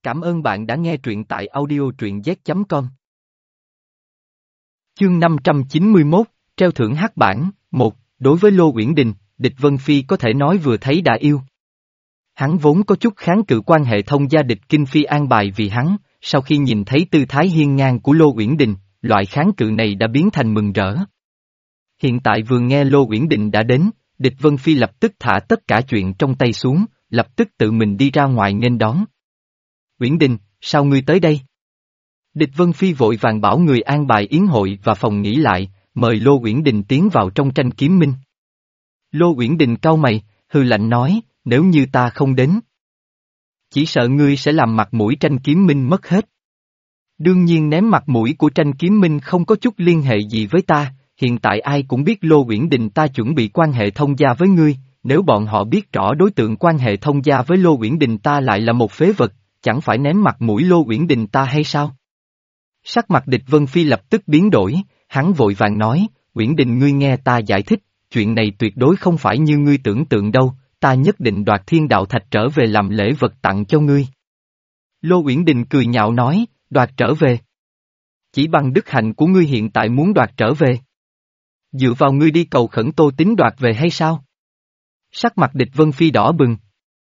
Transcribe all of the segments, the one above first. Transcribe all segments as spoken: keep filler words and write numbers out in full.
Cảm ơn bạn đã nghe truyện tại audio truyện z chấm com. Chương năm trăm chín mươi mốt, treo thưởng hắc bảng. Một. Đối với Lô Uyển Đình, Địch Vân Phi có thể nói vừa thấy đã yêu. Hắn vốn có chút kháng cự quan hệ thông gia Địch Kinh Phi an bài vì hắn, sau khi nhìn thấy tư thái hiên ngang của Lô Uyển Đình, loại kháng cự này đã biến thành mừng rỡ. Hiện tại vừa nghe Lô Uyển Đình đã đến, Địch Vân Phi lập tức thả tất cả chuyện trong tay xuống, lập tức tự mình đi ra ngoài nghênh đón. Uyển Đình, sao ngươi tới đây? Địch Vân Phi vội vàng bảo người an bài yến hội và phòng nghỉ lại, mời Lô Uyển Đình tiến vào trong tranh kiếm minh. Lô Uyển Đình cau mày, hừ lạnh nói, nếu như ta không đến, chỉ sợ ngươi sẽ làm mặt mũi tranh kiếm minh mất hết. Đương nhiên ném mặt mũi của tranh kiếm minh không có chút liên hệ gì với ta, hiện tại ai cũng biết Lô Uyển Đình ta chuẩn bị quan hệ thông gia với ngươi, nếu bọn họ biết rõ đối tượng quan hệ thông gia với Lô Uyển Đình ta lại là một phế vật, chẳng phải ném mặt mũi Lô Uyển Đình ta hay sao? Sắc mặt Địch Vân Phi lập tức biến đổi, hắn vội vàng nói, Uyển Đình ngươi nghe ta giải thích, chuyện này tuyệt đối không phải như ngươi tưởng tượng đâu, ta nhất định đoạt thiên đạo thạch trở về làm lễ vật tặng cho ngươi. Lô Uyển Đình cười nhạo nói, đoạt trở về. Chỉ bằng đức hạnh của ngươi hiện tại muốn đoạt trở về. Dựa vào ngươi đi cầu khẩn Tô Tín đoạt về hay sao? Sắc mặt Địch Vân Phi đỏ bừng.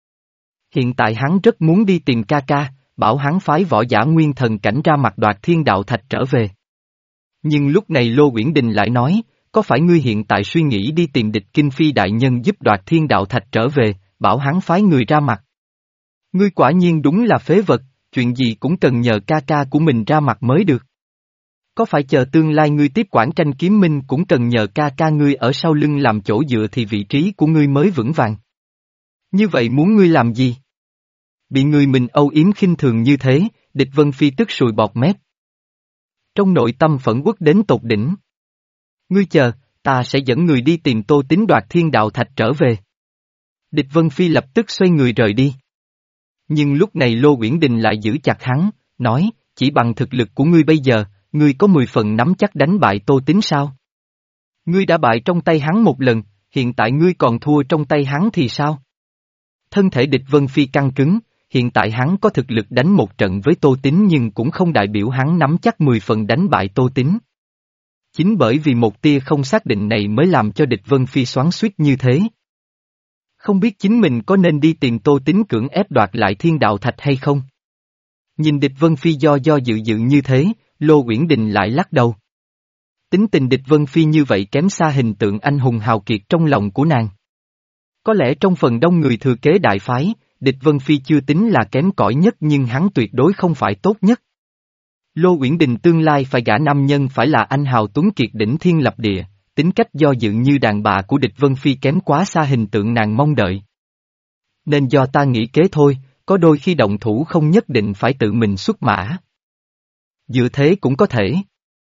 Hiện tại hắn rất muốn đi tìm ca ca, bảo hắn phái võ giả nguyên thần cảnh ra mặt đoạt thiên đạo thạch trở về. Nhưng lúc này Lô Uyển Đình lại nói, có phải ngươi hiện tại suy nghĩ đi tìm Địch Kinh Phi đại nhân giúp đoạt thiên đạo thạch trở về, bảo hắn phái người ra mặt. Ngươi quả nhiên đúng là phế vật, chuyện gì cũng cần nhờ ca ca của mình ra mặt mới được. Có phải chờ tương lai ngươi tiếp quản tranh kiếm minh cũng cần nhờ ca ca ngươi ở sau lưng làm chỗ dựa thì vị trí của ngươi mới vững vàng. Như vậy muốn ngươi làm gì? Bị người mình âu yếm khinh thường như thế, Địch Vân Phi tức sùi bọt mép. Trong nội tâm phẫn uất đến tột đỉnh. Ngươi chờ, ta sẽ dẫn người đi tìm Tô Tín đoạt thiên đạo thạch trở về. Địch Vân Phi lập tức xoay người rời đi. Nhưng lúc này Lô Uyển Đình lại giữ chặt hắn, nói, chỉ bằng thực lực của ngươi bây giờ, ngươi có mười phần nắm chắc đánh bại Tô Tín sao? Ngươi đã bại trong tay hắn một lần, hiện tại ngươi còn thua trong tay hắn thì sao? Thân thể Địch Vân Phi căng cứng, hiện tại hắn có thực lực đánh một trận với Tô Tín nhưng cũng không đại biểu hắn nắm chắc mười phần đánh bại Tô Tín. Chính bởi vì một tia không xác định này mới làm cho Địch Vân Phi xoắn xuýt như thế. Không biết chính mình có nên đi tìm Tô Tín cưỡng ép đoạt lại thiên đạo thạch hay không? Nhìn Địch Vân Phi do do dự dự như thế, Lô Uyển Đình lại lắc đầu. Tính tình Địch Vân Phi như vậy kém xa hình tượng anh hùng hào kiệt trong lòng của nàng. Có lẽ trong phần đông người thừa kế đại phái, Địch Vân Phi chưa tính là kém cỏi nhất nhưng hắn tuyệt đối không phải tốt nhất. Lô Uyển Đình tương lai phải gả nam nhân phải là anh hào tuấn kiệt đỉnh thiên lập địa, tính cách do dự như đàn bà của Địch Vân Phi kém quá xa hình tượng nàng mong đợi. Nên do ta nghĩ kế thôi, có đôi khi động thủ không nhất định phải tự mình xuất mã. Dựa thế cũng có thể.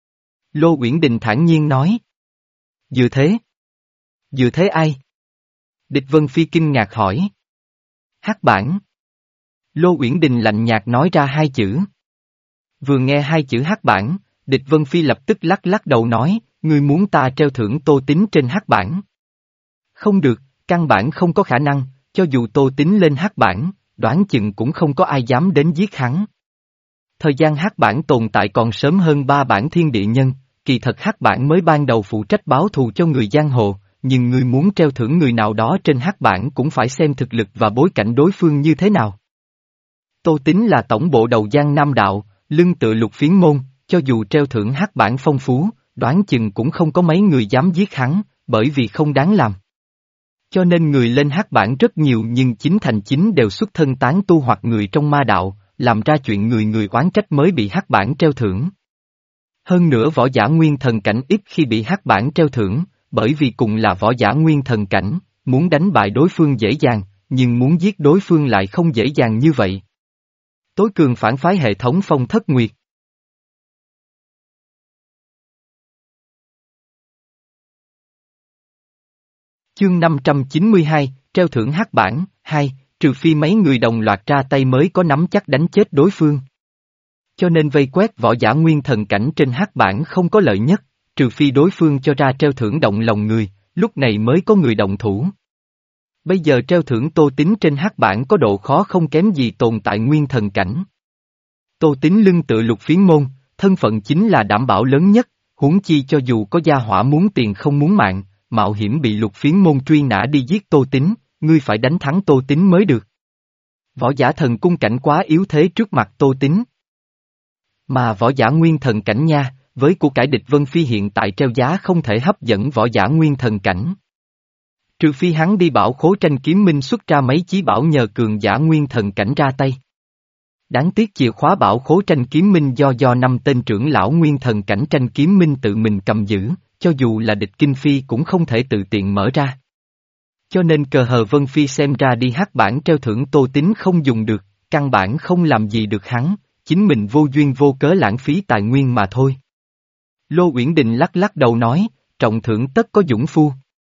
Lô Uyển Đình thản nhiên nói. Dựa thế? Dựa thế ai? Địch Vân Phi kinh ngạc hỏi. Hắc bảng. Lô Uyển Đình lạnh nhạt nói ra hai chữ. Vừa nghe hai chữ hắc bảng, Địch Vân Phi lập tức lắc lắc đầu nói, ngươi muốn ta treo thưởng Tô Tín trên hắc bảng. Không được, căn bản không có khả năng, cho dù Tô Tín lên hắc bảng, đoán chừng cũng không có ai dám đến giết hắn. Thời gian hắc bảng tồn tại còn sớm hơn ba bản thiên địa nhân, kỳ thật hắc bảng mới ban đầu phụ trách báo thù cho người giang hồ, nhưng ngươi muốn treo thưởng người nào đó trên hắc bảng cũng phải xem thực lực và bối cảnh đối phương như thế nào. Tô Tín là tổng bộ đầu Giang Nam Đạo, lưng tựa Lục Phiến Môn, cho dù treo thưởng hắc bảng phong phú, đoán chừng cũng không có mấy người dám giết hắn, bởi vì không đáng làm. Cho nên người lên hắc bảng rất nhiều nhưng chín thành chín đều xuất thân tán tu hoặc người trong ma đạo, làm ra chuyện người người oán trách mới bị hắc bảng treo thưởng. Hơn nữa võ giả nguyên thần cảnh ít khi bị hắc bảng treo thưởng, bởi vì cùng là võ giả nguyên thần cảnh, muốn đánh bại đối phương dễ dàng, nhưng muốn giết đối phương lại không dễ dàng như vậy. Tối cường phản phái hệ thống Phong Thất Nguyệt. Chương năm trăm chín mươi hai, treo thưởng hắc bảng, hai, trừ phi mấy người đồng loạt ra tay mới có nắm chắc đánh chết đối phương. Cho nên vây quét võ giả nguyên thần cảnh trên hắc bảng không có lợi nhất, trừ phi đối phương cho ra treo thưởng động lòng người, lúc này mới có người động thủ. Bây giờ treo thưởng Tô Tín trên hắc bảng có độ khó không kém gì tồn tại nguyên thần cảnh. Tô Tín lưng tựa Lục Phiến môn, thân phận chính là đảm bảo lớn nhất, huống chi cho dù có gia hỏa muốn tiền không muốn mạng, mạo hiểm bị Lục Phiến môn truy nã đi giết Tô Tín, ngươi phải đánh thắng Tô Tín mới được. Võ giả thần cung cảnh quá yếu thế trước mặt Tô Tín. Mà võ giả nguyên thần cảnh nha, với của cải địch Vân Phi hiện tại treo giá không thể hấp dẫn võ giả nguyên thần cảnh. Trừ phi hắn đi bảo khố tranh kiếm minh xuất ra mấy chí bảo nhờ cường giả nguyên thần cảnh ra tay. Đáng tiếc chìa khóa bảo khố tranh kiếm minh do do năm tên trưởng lão nguyên thần cảnh tranh kiếm minh tự mình cầm giữ, cho dù là địch Kinh Phi cũng không thể tự tiện mở ra. Cho nên cờ hờ Vân Phi xem ra đi hát bản treo thưởng Tô Tín không dùng được, căn bản không làm gì được hắn, chính mình vô duyên vô cớ lãng phí tài nguyên mà thôi. Lô Uyển Đình lắc lắc đầu nói, trọng thưởng tất có dũng phu.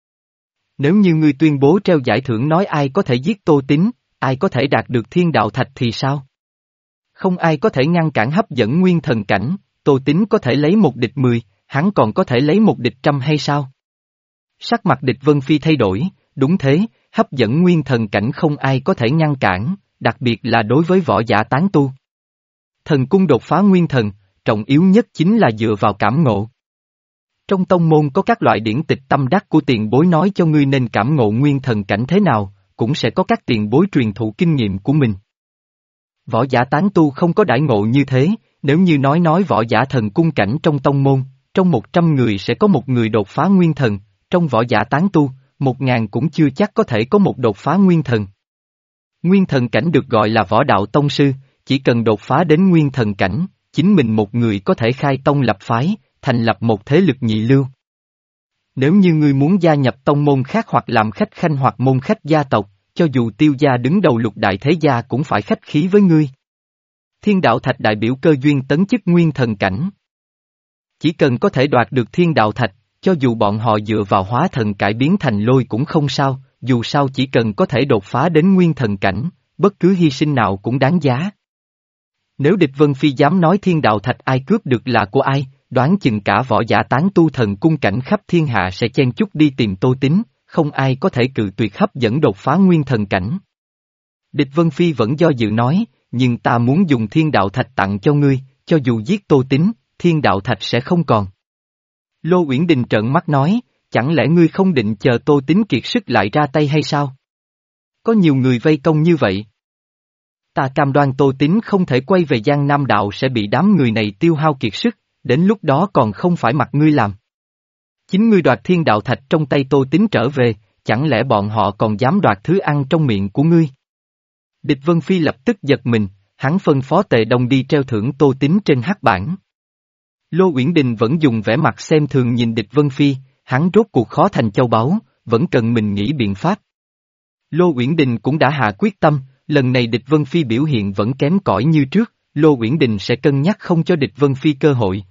Nếu như ngươi tuyên bố treo giải thưởng nói ai có thể giết Tô Tín, ai có thể đạt được thiên đạo thạch thì sao? Không ai có thể ngăn cản hấp dẫn nguyên thần cảnh, Tô Tín có thể lấy một địch mười, hắn còn có thể lấy một địch trăm hay sao? Sắc mặt địch Vân Phi thay đổi, đúng thế, hấp dẫn nguyên thần cảnh không ai có thể ngăn cản, đặc biệt là đối với võ giả tán tu. Thần cung đột phá nguyên thần, trọng yếu nhất chính là dựa vào cảm ngộ. Trong tông môn có các loại điển tịch tâm đắc của tiền bối nói cho ngươi nên cảm ngộ nguyên thần cảnh thế nào, cũng sẽ có các tiền bối truyền thụ kinh nghiệm của mình. Võ giả tán tu không có đãi ngộ như thế, nếu như nói nói võ giả thần cung cảnh trong tông môn, trong một trăm người sẽ có một người đột phá nguyên thần, trong võ giả tán tu, một ngàn cũng chưa chắc có thể có một đột phá nguyên thần. Nguyên thần cảnh được gọi là võ đạo tông sư, chỉ cần đột phá đến nguyên thần cảnh, chính mình một người có thể khai tông lập phái, thành lập một thế lực nhị lưu. Nếu như ngươi muốn gia nhập tông môn khác hoặc làm khách khanh hoặc môn khách gia tộc, cho dù tiêu gia đứng đầu lục đại thế gia cũng phải khách khí với ngươi. Thiên đạo thạch đại biểu cơ duyên tấn chức nguyên thần cảnh. Chỉ cần có thể đoạt được thiên đạo thạch, cho dù bọn họ dựa vào hóa thần cải biến thành lôi cũng không sao, dù sao chỉ cần có thể đột phá đến nguyên thần cảnh, bất cứ hy sinh nào cũng đáng giá. Nếu địch Vân Phi dám nói thiên đạo thạch ai cướp được là của ai, đoán chừng cả võ giả tán tu thần cung cảnh khắp thiên hạ sẽ chen chúc đi tìm Tô Tín, không ai có thể cự tuyệt hấp dẫn đột phá nguyên thần cảnh. Địch Vân Phi vẫn do dự nói, nhưng ta muốn dùng thiên đạo thạch tặng cho ngươi, cho dù giết Tô Tín, thiên đạo thạch sẽ không còn. Lô Uyển Đình trợn mắt nói, chẳng lẽ ngươi không định chờ Tô Tín kiệt sức lại ra tay hay sao? Có nhiều người vây công như vậy. Ta cam đoan Tô Tín không thể quay về Giang Nam đạo sẽ bị đám người này tiêu hao kiệt sức, đến lúc đó còn không phải mặc ngươi làm. Chính ngươi đoạt thiên đạo thạch trong tay Tô Tín trở về, chẳng lẽ bọn họ còn dám đoạt thứ ăn trong miệng của ngươi? Địch Vân Phi lập tức giật mình, hắn phân phó Tề Đông đi treo thưởng Tô Tín trên hắc bảng. Lô Uyển Đình vẫn dùng vẻ mặt xem thường nhìn địch Vân Phi, hắn rốt cuộc khó thành châu báu, vẫn cần mình nghĩ biện pháp. Lô Uyển Đình cũng đã hạ quyết tâm, lần này địch Vân Phi biểu hiện vẫn kém cỏi như trước, Lô Uyển Đình sẽ cân nhắc không cho địch Vân Phi cơ hội.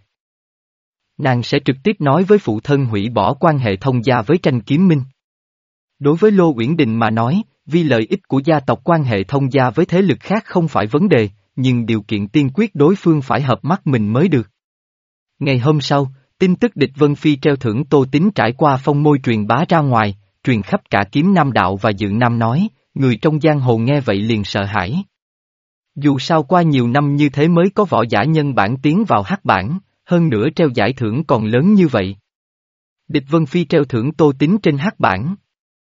Nàng sẽ trực tiếp nói với phụ thân hủy bỏ quan hệ thông gia với tranh kiếm minh. Đối với Lô Uyển Đình mà nói, vì lợi ích của gia tộc quan hệ thông gia với thế lực khác không phải vấn đề, nhưng điều kiện tiên quyết đối phương phải hợp mắt mình mới được. Ngày hôm sau, tin tức địch Vân Phi treo thưởng Tô Tín trải qua phong môi truyền bá ra ngoài, truyền khắp cả Kiếm Nam đạo và Dự Nam nói, người trong giang hồ nghe vậy liền sợ hãi. Dù sao qua nhiều năm như thế mới có võ giả nhân bản tiến vào hắc bản, hơn nữa treo giải thưởng còn lớn như vậy. Địch Vân Phi treo thưởng Tô Tín trên hắc bản.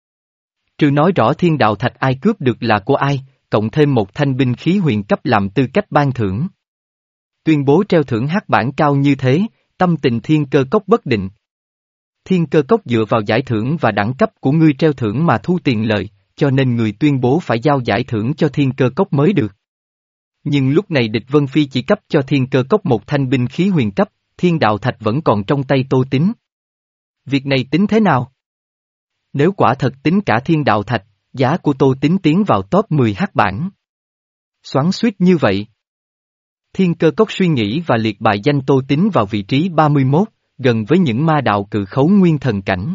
Trừ nói rõ thiên đạo thạch ai cướp được là của ai, cộng thêm một thanh binh khí huyền cấp làm tư cách ban thưởng. Tuyên bố treo thưởng hắc bản cao như thế, tâm tình Thiên Cơ Cốc bất định. Thiên Cơ Cốc dựa vào giải thưởng và đẳng cấp của ngươi treo thưởng mà thu tiền lợi, cho nên người tuyên bố phải giao giải thưởng cho Thiên Cơ Cốc mới được. Nhưng lúc này địch Vân Phi chỉ cấp cho Thiên Cơ Cốc một thanh binh khí huyền cấp, thiên đạo thạch vẫn còn trong tay Tô Tín. Việc này tính thế nào? Nếu quả thật tính cả thiên đạo thạch, giá của Tô Tín tiến vào top mười hắc bản. Xoắn xuýt như vậy. Thiên Cơ Cốc suy nghĩ và liệt bài danh Tô Tín vào vị trí ba mươi mốt, gần với những ma đạo cự khấu nguyên thần cảnh.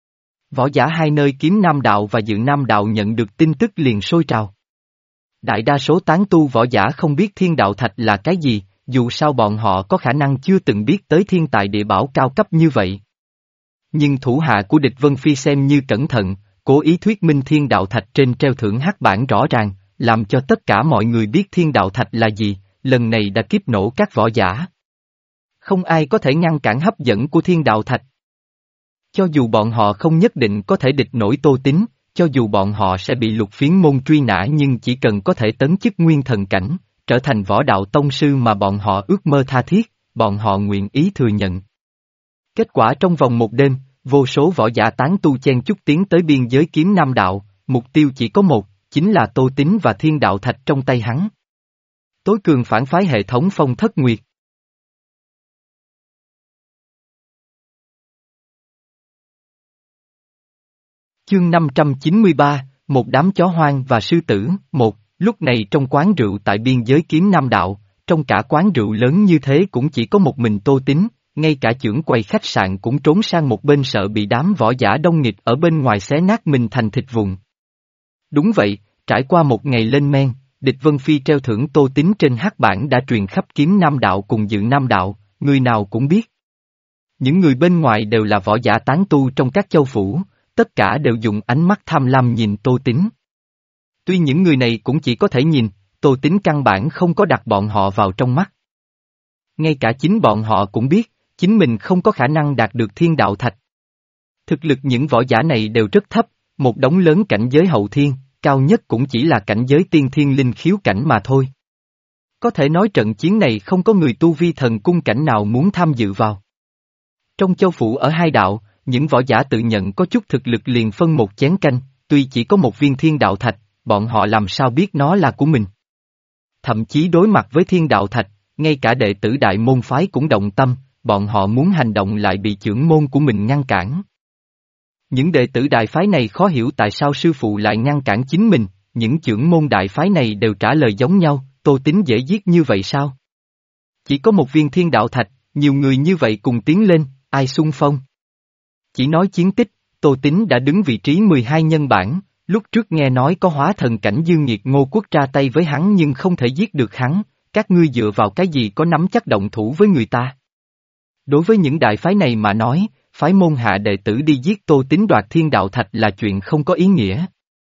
Võ giả hai nơi Kiếm Nam đạo và Dự Nam đạo nhận được tin tức liền sôi trào. Đại đa số tán tu võ giả không biết thiên đạo thạch là cái gì, dù sao bọn họ có khả năng chưa từng biết tới thiên tài địa bảo cao cấp như vậy. Nhưng thủ hạ của địch Vân Phi xem như cẩn thận, cố ý thuyết minh thiên đạo thạch trên treo thưởng hắc bản rõ ràng, làm cho tất cả mọi người biết thiên đạo thạch là gì, lần này đã kiếp nổ các võ giả. Không ai có thể ngăn cản hấp dẫn của thiên đạo thạch. Cho dù bọn họ không nhất định có thể địch nổi Tô Tín, cho dù bọn họ sẽ bị Lục Phiến môn truy nã nhưng chỉ cần có thể tấn chức nguyên thần cảnh, trở thành võ đạo tông sư mà bọn họ ước mơ tha thiết, bọn họ nguyện ý thừa nhận. Kết quả trong vòng một đêm, vô số võ giả tán tu chen chúc tiến tới biên giới kiếm nam đạo, mục tiêu chỉ có một, chính là Tô Tín và thiên đạo thạch trong tay hắn. Tối cường phản phái hệ thống Phong Thất Nguyệt. Chương năm trăm chín mươi ba, một đám chó hoang và sư tử, một, lúc này trong quán rượu tại biên giới kiếm nam đạo, trong cả quán rượu lớn như thế cũng chỉ có một mình Tô Tín, ngay cả chưởng quầy khách sạn cũng trốn sang một bên sợ bị đám võ giả đông nghịt ở bên ngoài xé nát mình thành thịt vụn. Đúng vậy, trải qua một ngày lên men, Địch Vân Phi treo thưởng Tô Tín trên hắc bảng đã truyền khắp kiếm nam đạo cùng dự nam đạo, người nào cũng biết. Những người bên ngoài đều là võ giả tán tu trong các châu phủ, tất cả đều dùng ánh mắt tham lam nhìn Tô Tín. Tuy những người này cũng chỉ có thể nhìn, Tô Tín căn bản không có đặt bọn họ vào trong mắt. Ngay cả chính bọn họ cũng biết, chính mình không có khả năng đạt được thiên đạo thạch. Thực lực những võ giả này đều rất thấp, một đống lớn cảnh giới hậu thiên, cao nhất cũng chỉ là cảnh giới tiên thiên linh khiếu cảnh mà thôi. Có thể nói trận chiến này không có người tu vi thần cung cảnh nào muốn tham dự vào. Trong châu phủ ở hai đạo, những võ giả tự nhận có chút thực lực liền phân một chén canh, tuy chỉ có một viên thiên đạo thạch, bọn họ làm sao biết nó là của mình. Thậm chí đối mặt với thiên đạo thạch, ngay cả đệ tử đại môn phái cũng động tâm, bọn họ muốn hành động lại bị chưởng môn của mình ngăn cản. Những đệ tử đại phái này khó hiểu tại sao sư phụ lại ngăn cản chính mình, những chưởng môn đại phái này đều trả lời giống nhau, Tô Tín dễ giết như vậy sao? Chỉ có một viên thiên đạo thạch, nhiều người như vậy cùng tiến lên, ai xung phong? Chỉ nói chiến tích, Tô Tín đã đứng vị trí mười hai nhân bản, lúc trước nghe nói có hóa thần cảnh Dương Nghiệt Ngô Quốc ra tay với hắn nhưng không thể giết được hắn, các ngươi dựa vào cái gì có nắm chắc động thủ với người ta? Đối với những đại phái này mà nói, phái môn hạ đệ tử đi giết Tô Tín đoạt thiên đạo thạch là chuyện không có ý nghĩa.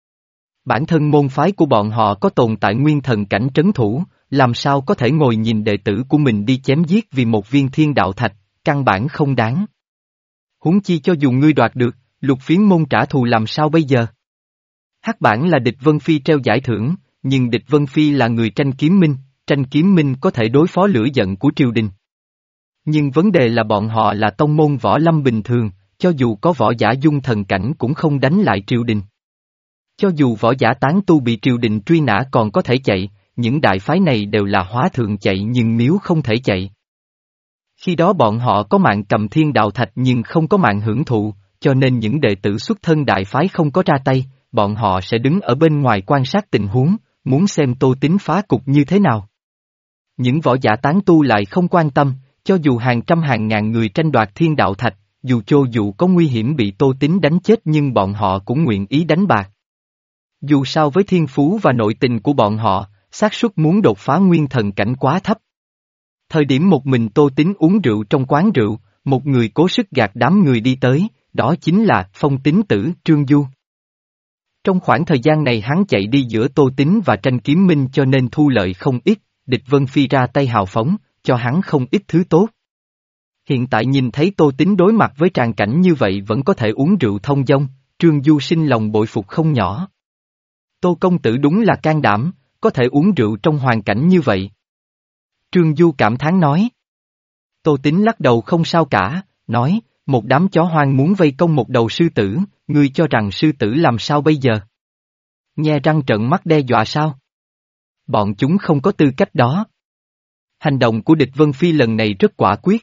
Bản thân môn phái của bọn họ có tồn tại nguyên thần cảnh trấn thủ, làm sao có thể ngồi nhìn đệ tử của mình đi chém giết vì một viên thiên đạo thạch, căn bản không đáng. Huống chi cho dù ngươi đoạt được, Lục Phiến môn trả thù làm sao bây giờ? Hắc bản là Địch Vân Phi treo giải thưởng, nhưng Địch Vân Phi là người tranh kiếm minh, tranh kiếm minh có thể đối phó lửa giận của triều đình. Nhưng vấn đề là bọn họ là tông môn võ lâm bình thường, cho dù có võ giả dung thần cảnh cũng không đánh lại triều đình. Cho dù võ giả tán tu bị triều đình truy nã còn có thể chạy, những đại phái này đều là hóa thượng chạy nhưng miếu không thể chạy. Khi đó bọn họ có mạng cầm thiên đạo thạch nhưng không có mạng hưởng thụ, cho nên những đệ tử xuất thân đại phái không có ra tay, bọn họ sẽ đứng ở bên ngoài quan sát tình huống, muốn xem Tô Tín phá cục như thế nào. Những võ giả tán tu lại không quan tâm, cho dù hàng trăm hàng ngàn người tranh đoạt thiên đạo thạch, dù cho dù có nguy hiểm bị Tô Tín đánh chết nhưng bọn họ cũng nguyện ý đánh bạc. Dù sao với thiên phú và nội tình của bọn họ, xác suất muốn đột phá nguyên thần cảnh quá thấp. Thời điểm một mình Tô Tín uống rượu trong quán rượu, một người cố sức gạt đám người đi tới, đó chính là Phong Tín tử Trương Du. Trong khoảng thời gian này hắn chạy đi giữa Tô Tín và tranh kiếm minh cho nên thu lợi không ít, Địch Vân Phi ra tay hào phóng, cho hắn không ít thứ tốt. Hiện tại nhìn thấy Tô Tín đối mặt với tràn cảnh như vậy vẫn có thể uống rượu thông dong, Trương Du sinh lòng bội phục không nhỏ. Tô công tử đúng là can đảm, có thể uống rượu trong hoàn cảnh như vậy. Trương Du cảm thán nói. Tô Tín lắc đầu không sao cả, nói, một đám chó hoang muốn vây công một đầu sư tử, ngươi cho rằng sư tử làm sao bây giờ? Nhe răng trợn mắt đe dọa sao? Bọn chúng không có tư cách đó. Hành động của Địch Vân Phi lần này rất quả quyết.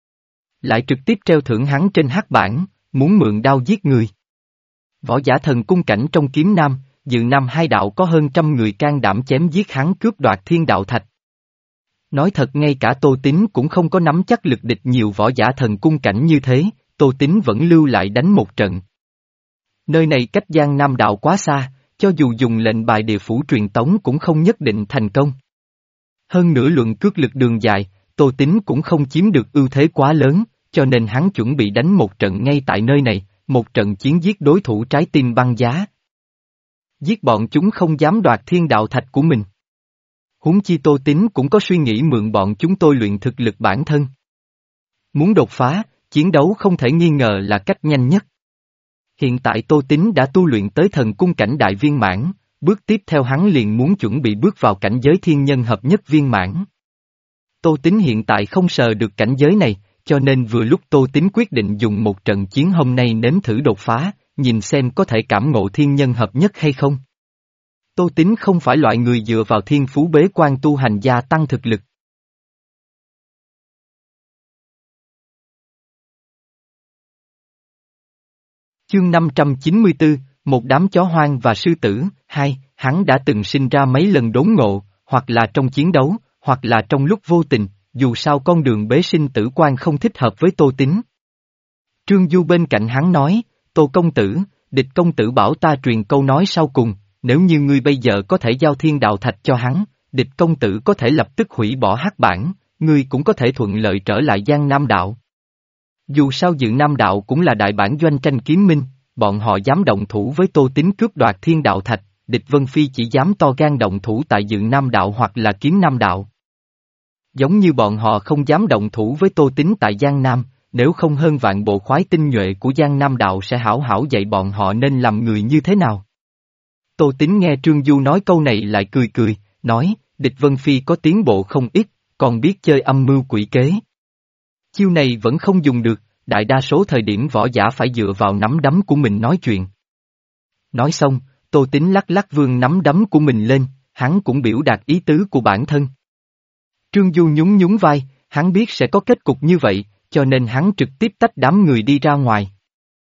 Lại trực tiếp treo thưởng hắn trên hắc bảng, muốn mượn đao giết người. Võ giả thần cung cảnh trong kiếm nam, dự nam hai đạo có hơn trăm người can đảm chém giết hắn cướp đoạt thiên đạo thạch. Nói thật ngay cả Tô Tín cũng không có nắm chắc lực địch nhiều võ giả thần cung cảnh như thế, Tô Tín vẫn lưu lại đánh một trận. Nơi này cách Giang Nam đạo quá xa, cho dù dùng lệnh bài địa phủ truyền tống cũng không nhất định thành công. Hơn nữa luận cước lực đường dài, Tô Tín cũng không chiếm được ưu thế quá lớn, cho nên hắn chuẩn bị đánh một trận ngay tại nơi này, một trận chiến giết đối thủ trái tim băng giá. Giết bọn chúng không dám đoạt thiên đạo thạch của mình. Huống chi Tô Tín cũng có suy nghĩ mượn bọn chúng tôi luyện thực lực bản thân. Muốn đột phá, chiến đấu không thể nghi ngờ là cách nhanh nhất. Hiện tại Tô Tín đã tu luyện tới thần cung cảnh đại viên mãn, bước tiếp theo hắn liền muốn chuẩn bị bước vào cảnh giới thiên nhân hợp nhất viên mãn. Tô Tín hiện tại không sờ được cảnh giới này, cho nên vừa lúc Tô Tín quyết định dùng một trận chiến hôm nay nếm thử đột phá, nhìn xem có thể cảm ngộ thiên nhân hợp nhất hay không. Tô Tín không phải loại người dựa vào thiên phú bế quan tu hành gia tăng thực lực. Chương năm trăm chín mươi tư, một đám chó hoang và sư tử, hai, hắn đã từng sinh ra mấy lần đốn ngộ, hoặc là trong chiến đấu, hoặc là trong lúc vô tình, dù sao con đường bế sinh tử quan không thích hợp với Tô Tín. Trương Du bên cạnh hắn nói, Tô công tử, địch công tử bảo ta truyền câu nói sau cùng, nếu như ngươi bây giờ có thể giao thiên đạo thạch cho hắn, địch công tử có thể lập tức hủy bỏ hắc bản, ngươi cũng có thể thuận lợi trở lại Giang Nam đạo. Dù sao Dự Nam đạo cũng là đại bản doanh tranh kiếm minh, bọn họ dám động thủ với Tô Tín cướp đoạt thiên đạo thạch, địch Vân Phi chỉ dám to gan động thủ tại Dự Nam đạo hoặc là Kiếm Nam đạo. Giống như bọn họ không dám động thủ với Tô Tín tại Giang Nam, nếu không hơn vạn bộ khoái tinh nhuệ của Giang Nam đạo sẽ hảo hảo dạy bọn họ nên làm người như thế nào. Tô Tín nghe Trương Du nói câu này lại cười cười, nói, địch Vân Phi có tiến bộ không ít, còn biết chơi âm mưu quỷ kế. Chiêu này vẫn không dùng được, đại đa số thời điểm võ giả phải dựa vào nắm đấm của mình nói chuyện. Nói xong, Tô Tín lắc lắc vươn nắm đấm của mình lên, hắn cũng biểu đạt ý tứ của bản thân. Trương Du nhún nhún vai, hắn biết sẽ có kết cục như vậy, cho nên hắn trực tiếp tách đám người đi ra ngoài.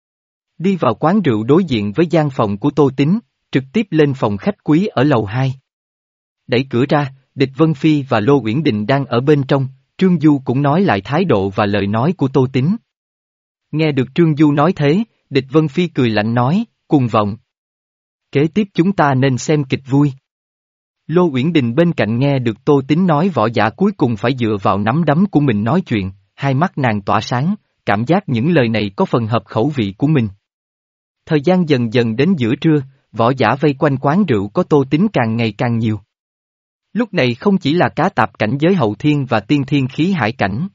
Đi vào quán rượu đối diện với gian phòng của Tô Tín, trực tiếp lên phòng khách quý ở lầu hai. Đẩy cửa ra, địch Vân Phi và Lô Uyển Đình đang ở bên trong, Trương Du cũng nói lại thái độ và lời nói của Tô Tín. Nghe được Trương Du nói thế, địch Vân Phi cười lạnh nói, cuồng vọng. Kế tiếp chúng ta nên xem kịch vui. Lô Uyển Đình bên cạnh nghe được Tô Tín nói võ giả cuối cùng phải dựa vào nắm đấm của mình nói chuyện, hai mắt nàng tỏa sáng, cảm giác những lời này có phần hợp khẩu vị của mình. Thời gian dần dần đến giữa trưa, võ giả vây quanh quán rượu có Tô Tín càng ngày càng nhiều. Lúc này không chỉ là cá tạp cảnh giới hậu thiên và tiên thiên khí hải cảnh,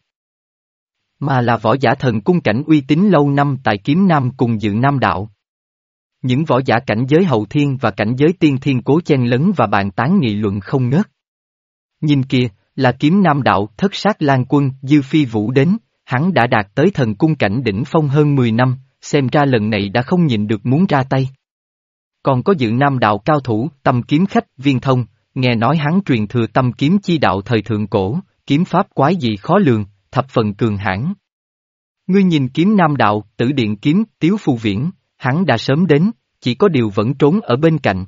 mà là võ giả thần cung cảnh uy tín lâu năm tại Kiếm Nam cùng Dự Nam đạo. Những võ giả cảnh giới hậu thiên và cảnh giới tiên thiên cố chen lấn và bàn tán nghị luận không ngớt. Nhìn kìa, là Kiếm Nam đạo Thất Sát Lan Quân Dư Phi Vũ đến, hắn đã đạt tới thần cung cảnh đỉnh phong hơn mười năm, xem ra lần này đã không nhịn được muốn ra tay. Còn có Dự Nam đạo cao thủ Tâm Kiếm Khách Viên Thông, nghe nói hắn truyền thừa Tâm Kiếm chi đạo thời thượng cổ, kiếm pháp quái dị khó lường, thập phần cường hãn. Ngươi nhìn Kiếm Nam đạo Tử Điện Kiếm Tiếu Phù Viễn, hắn đã sớm đến, chỉ có điều vẫn trốn ở bên cạnh.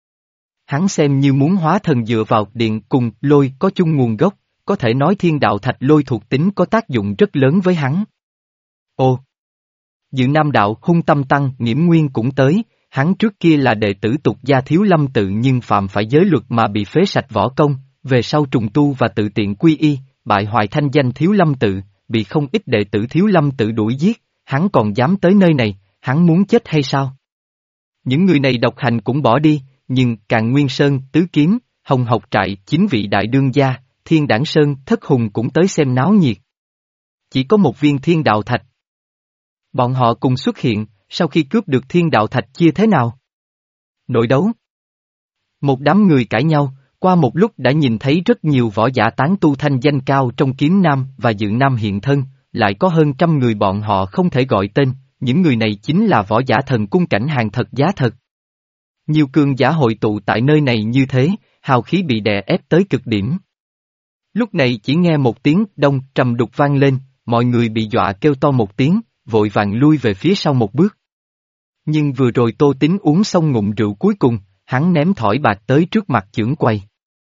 Hắn xem như muốn hóa thần dựa vào điện cùng lôi có chung nguồn gốc, có thể nói thiên đạo thạch lôi thuộc tính có tác dụng rất lớn với hắn. Ồ! Dự Nam đạo Hung Tâm Tăng Nghiễm Nguyên cũng tới, hắn trước kia là đệ tử tục gia Thiếu Lâm tự nhưng phạm phải giới luật mà bị phế sạch võ công, về sau trùng tu và tự tiện quy y, bại hoại thanh danh Thiếu Lâm tự, bị không ít đệ tử Thiếu Lâm tự đuổi giết, hắn còn dám tới nơi này, hắn muốn chết hay sao? Những người này độc hành cũng bỏ đi, nhưng Càn Nguyên Sơn, Tứ Kiếm, Hồng Học Trại, chín vị đại đương gia, Thiên Đản Sơn, Thất Hùng cũng tới xem náo nhiệt. Chỉ có một viên thiên đạo thạch. Bọn họ cùng xuất hiện, sau khi cướp được thiên đạo thạch chia thế nào? Nội đấu. Một đám người cãi nhau, qua một lúc đã nhìn thấy rất nhiều võ giả tán tu thanh danh cao trong Kiếm Nam và Dự Nam hiện thân, lại có hơn trăm người bọn họ không thể gọi tên, những người này chính là võ giả thần cung cảnh hàng thật giá thật. Nhiều cường giả hội tụ tại nơi này như thế, hào khí bị đè ép tới cực điểm. Lúc này chỉ nghe một tiếng đông trầm đục vang lên, mọi người bị dọa kêu to một tiếng, vội vàng lui về phía sau một bước. Nhưng vừa rồi Tô Tín uống xong ngụm rượu cuối cùng, hắn ném thỏi bạc tới trước mặt chưởng quầy.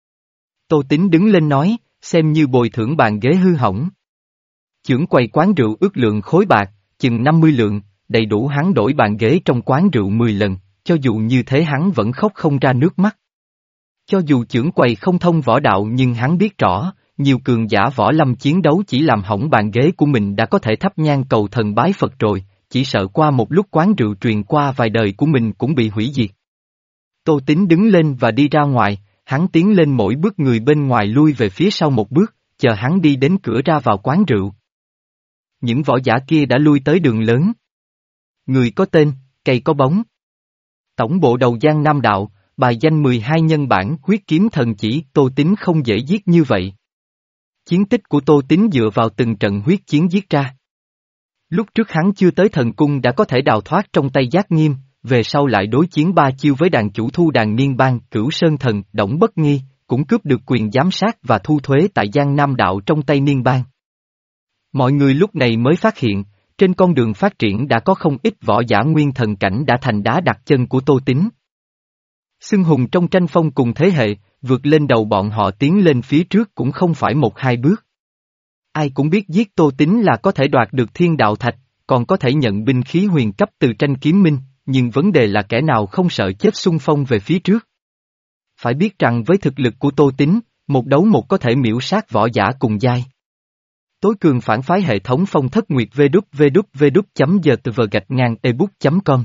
Tô Tín đứng lên nói, xem như bồi thưởng bàn ghế hư hỏng. Chưởng quầy quán rượu ước lượng khối bạc, chừng năm mươi lượng, đầy đủ hắn đổi bàn ghế trong quán rượu mười lần, cho dù như thế hắn vẫn khóc không ra nước mắt. Cho dù chưởng quầy không thông võ đạo nhưng hắn biết rõ, nhiều cường giả võ lâm chiến đấu chỉ làm hỏng bàn ghế của mình đã có thể thắp nhang cầu thần bái Phật rồi, chỉ sợ qua một lúc quán rượu truyền qua vài đời của mình cũng bị hủy diệt. Tô Tín đứng lên và đi ra ngoài, hắn tiến lên mỗi bước người bên ngoài lui về phía sau một bước, chờ hắn đi đến cửa ra vào quán rượu. Những võ giả kia đã lui tới đường lớn. Người có tên, cây có bóng. Tổng bộ đầu Giang Nam Đạo, bài danh mười hai nhân bản huyết kiếm thần chỉ. Tô Tín không dễ giết như vậy. Chiến tích của Tô Tín dựa vào từng trận huyết chiến giết ra. Lúc trước hắn chưa tới thần cung đã có thể đào thoát trong tay Giác Nghiêm, về sau lại đối chiến ba chiêu với đàn chủ Thu Đàn Niên Bang, Cửu Sơn Thần, Đổng Bất Nghi, cũng cướp được quyền giám sát và thu thuế tại Giang Nam Đạo trong tay Niên Bang. Mọi người lúc này mới phát hiện, trên con đường phát triển đã có không ít võ giả nguyên thần cảnh đã thành đá đặt chân của Tô Tín. Xưng hùng trong tranh phong cùng thế hệ, vượt lên đầu bọn họ tiến lên phía trước cũng không phải một hai bước. Ai cũng biết giết Tô Tín là có thể đoạt được thiên đạo thạch, còn có thể nhận binh khí huyền cấp từ tranh kiếm minh, nhưng vấn đề là kẻ nào không sợ chết xung phong về phía trước. Phải biết rằng với thực lực của Tô Tín, một đấu một có thể miễu sát võ giả cùng giai. Tối cường phản phái hệ thống phong thất nguyệt www.gtv gạch ngang ebook chấm com.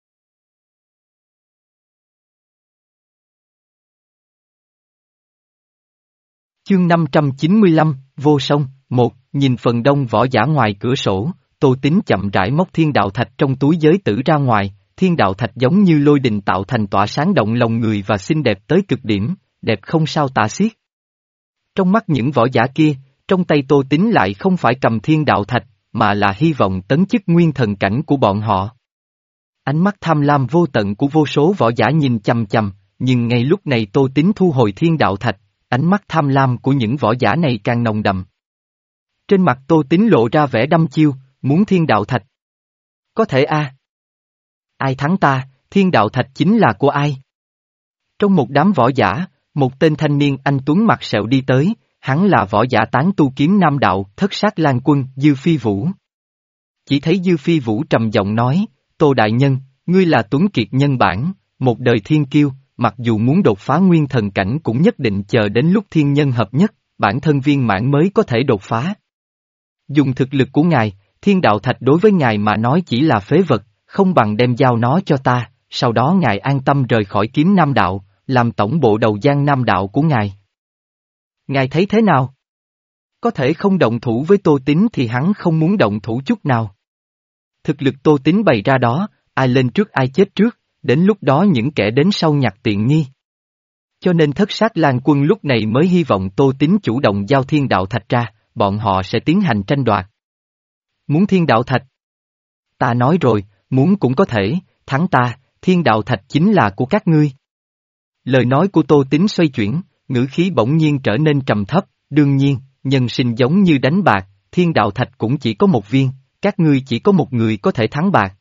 Chương năm trăm chín mươi lăm, Vô Song, một, nhìn phần đông võ giả ngoài cửa sổ, Tô Tín chậm rãi móc thiên đạo thạch trong túi giới tử ra ngoài, thiên đạo thạch giống như lôi đình tạo thành tỏa sáng động lòng người và xinh đẹp tới cực điểm, đẹp không sao tả xiết. Trong mắt những võ giả kia, trong tay Tô Tín lại không phải cầm thiên đạo thạch, mà là hy vọng tấn chức nguyên thần cảnh của bọn họ. Ánh mắt tham lam vô tận của vô số võ giả nhìn chằm chằm, nhưng ngay lúc này Tô Tín thu hồi thiên đạo thạch, ánh mắt tham lam của những võ giả này càng nồng đậm. Trên mặt Tô Tín lộ ra vẻ đăm chiêu, muốn thiên đạo thạch. Có thể a. À. Ai thắng ta, thiên đạo thạch chính là của ai? Trong một đám võ giả, một tên thanh niên anh tuấn mặt sẹo đi tới, hắn là võ giả tán tu kiếm nam đạo, thất sát lang quân, Dư Phi Vũ. Chỉ thấy Dư Phi Vũ trầm giọng nói, Tô Đại Nhân, ngươi là tuấn kiệt nhân bản, một đời thiên kiêu, mặc dù muốn đột phá nguyên thần cảnh cũng nhất định chờ đến lúc thiên nhân hợp nhất, bản thân viên mãn mới có thể đột phá. Dùng thực lực của ngài, thiên đạo thạch đối với ngài mà nói chỉ là phế vật, không bằng đem giao nó cho ta, sau đó ngài an tâm rời khỏi kiếm nam đạo, làm tổng bộ đầu Giang Nam Đạo của ngài. Ngài thấy thế nào? Có thể không động thủ với Tô Tín thì hắn không muốn động thủ chút nào. Thực lực Tô Tín bày ra đó, ai lên trước ai chết trước, đến lúc đó những kẻ đến sau nhặt tiện nghi. Cho nên thất sát lang quân lúc này mới hy vọng Tô Tín chủ động giao thiên đạo thạch ra, bọn họ sẽ tiến hành tranh đoạt. Muốn thiên đạo thạch? Ta nói rồi, muốn cũng có thể, thắng ta, thiên đạo thạch chính là của các ngươi. Lời nói của Tô Tín xoay chuyển, ngữ khí bỗng nhiên trở nên trầm thấp, đương nhiên, nhân sinh giống như đánh bạc, thiên đạo thạch cũng chỉ có một viên, các ngươi chỉ có một người có thể thắng bạc.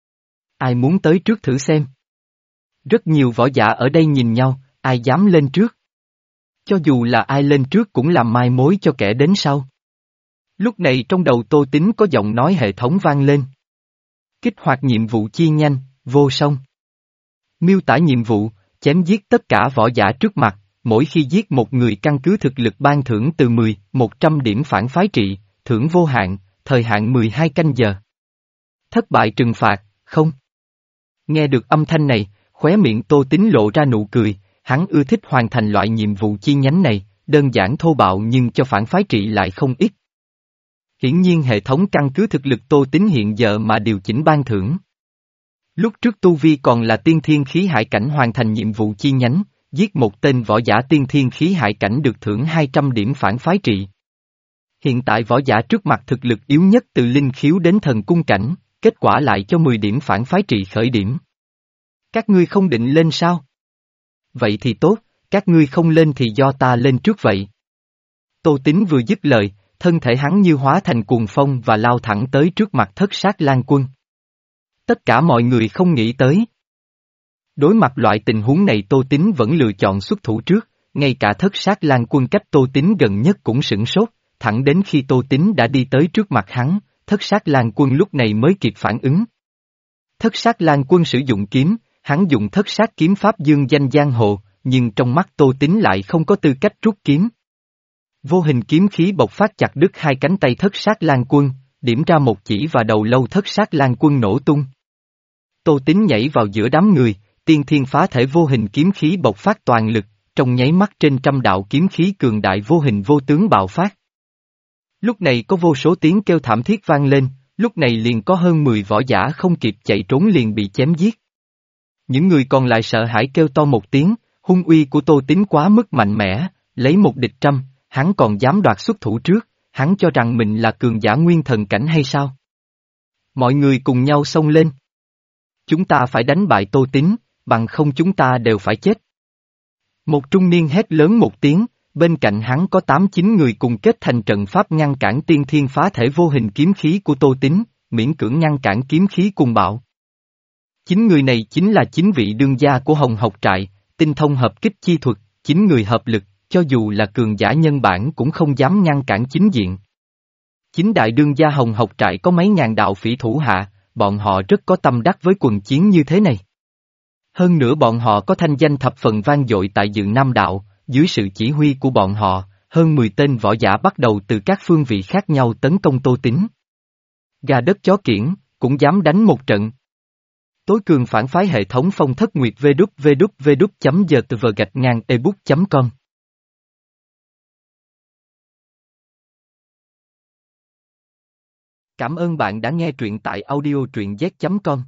Ai muốn tới trước thử xem? Rất nhiều võ giả ở đây nhìn nhau, ai dám lên trước? Cho dù là ai lên trước cũng làm mai mối cho kẻ đến sau. Lúc này trong đầu Tô Tín có giọng nói hệ thống vang lên. Kích hoạt nhiệm vụ chia nhanh, vô song. Miêu tả nhiệm vụ, chém giết tất cả võ giả trước mặt, mỗi khi giết một người căn cứ thực lực ban thưởng từ mười, một trăm điểm phản phái trị, thưởng vô hạn, thời hạn mười hai canh giờ. Thất bại trừng phạt, không. Nghe được âm thanh này, khóe miệng Tô Tín lộ ra nụ cười, hắn ưa thích hoàn thành loại nhiệm vụ chi nhánh này, đơn giản thô bạo nhưng cho phản phái trị lại không ít. Hiển nhiên hệ thống căn cứ thực lực Tô Tín hiện giờ mà điều chỉnh ban thưởng. Lúc trước Tu Vi còn là tiên thiên khí hải cảnh hoàn thành nhiệm vụ chi nhánh, giết một tên võ giả tiên thiên khí hải cảnh được thưởng hai trăm điểm phản phái trị. Hiện tại võ giả trước mặt thực lực yếu nhất từ linh khiếu đến thần cung cảnh, kết quả lại cho mười điểm phản phái trị khởi điểm. Các ngươi không định lên sao? Vậy thì tốt, các ngươi không lên thì do ta lên trước vậy. Tô Tín vừa dứt lời, thân thể hắn như hóa thành cuồng phong và lao thẳng tới trước mặt thất sát lang quân. Tất cả mọi người không nghĩ tới. Đối mặt loại tình huống này Tô Tín vẫn lựa chọn xuất thủ trước, ngay cả thất sát lang quân cách Tô Tín gần nhất cũng sửng sốt, thẳng đến khi Tô Tín đã đi tới trước mặt hắn, thất sát lang quân lúc này mới kịp phản ứng. Thất sát lang quân sử dụng kiếm, hắn dùng thất sát kiếm pháp dương danh giang hồ, nhưng trong mắt Tô Tín lại không có tư cách rút kiếm. Vô hình kiếm khí bộc phát chặt đứt hai cánh tay thất sát lang quân, điểm ra một chỉ và đầu lâu thất sát lang quân nổ tung. Tô Tín nhảy vào giữa đám người, tiên thiên phá thể vô hình kiếm khí bộc phát toàn lực, trong nháy mắt trên trăm đạo kiếm khí cường đại vô hình vô tướng bạo phát. Lúc này có vô số tiếng kêu thảm thiết vang lên, lúc này liền có hơn mười võ giả không kịp chạy trốn liền bị chém giết. Những người còn lại sợ hãi kêu to một tiếng, hung uy của Tô Tín quá mức mạnh mẽ, lấy một địch trăm, hắn còn dám đoạt xuất thủ trước, hắn cho rằng mình là cường giả nguyên thần cảnh hay sao? Mọi người cùng nhau xông lên. Chúng ta phải đánh bại Tô Tín, bằng không chúng ta đều phải chết. Một trung niên hét lớn một tiếng, bên cạnh hắn có tám chín người cùng kết thành trận pháp ngăn cản tiên thiên phá thể vô hình kiếm khí của Tô Tín, miễn cưỡng ngăn cản kiếm khí cùng bạo. Chín người này chính là chín vị đương gia của Hồng Học Trại, tinh thông hợp kích chi thuật, chín người hợp lực, cho dù là cường giả nhân bản cũng không dám ngăn cản chính diện. Chín đại đương gia Hồng Học Trại có mấy ngàn đạo phỉ thủ hạ, bọn họ rất có tâm đắc với quần chiến như thế này. Hơn nữa bọn họ có thanh danh thập phần vang dội tại Dự Nam Đạo, dưới sự chỉ huy của bọn họ, hơn mười tên võ giả bắt đầu từ các phương vị khác nhau tấn công Tô Tín. Gà đất chó kiểng, cũng dám đánh một trận. Tối cường phản phái hệ thống phong thất nguyệt www chấm g t v gạch ngang ebook chấm com. Cảm ơn bạn đã nghe truyện tại audio truyện z chấm com.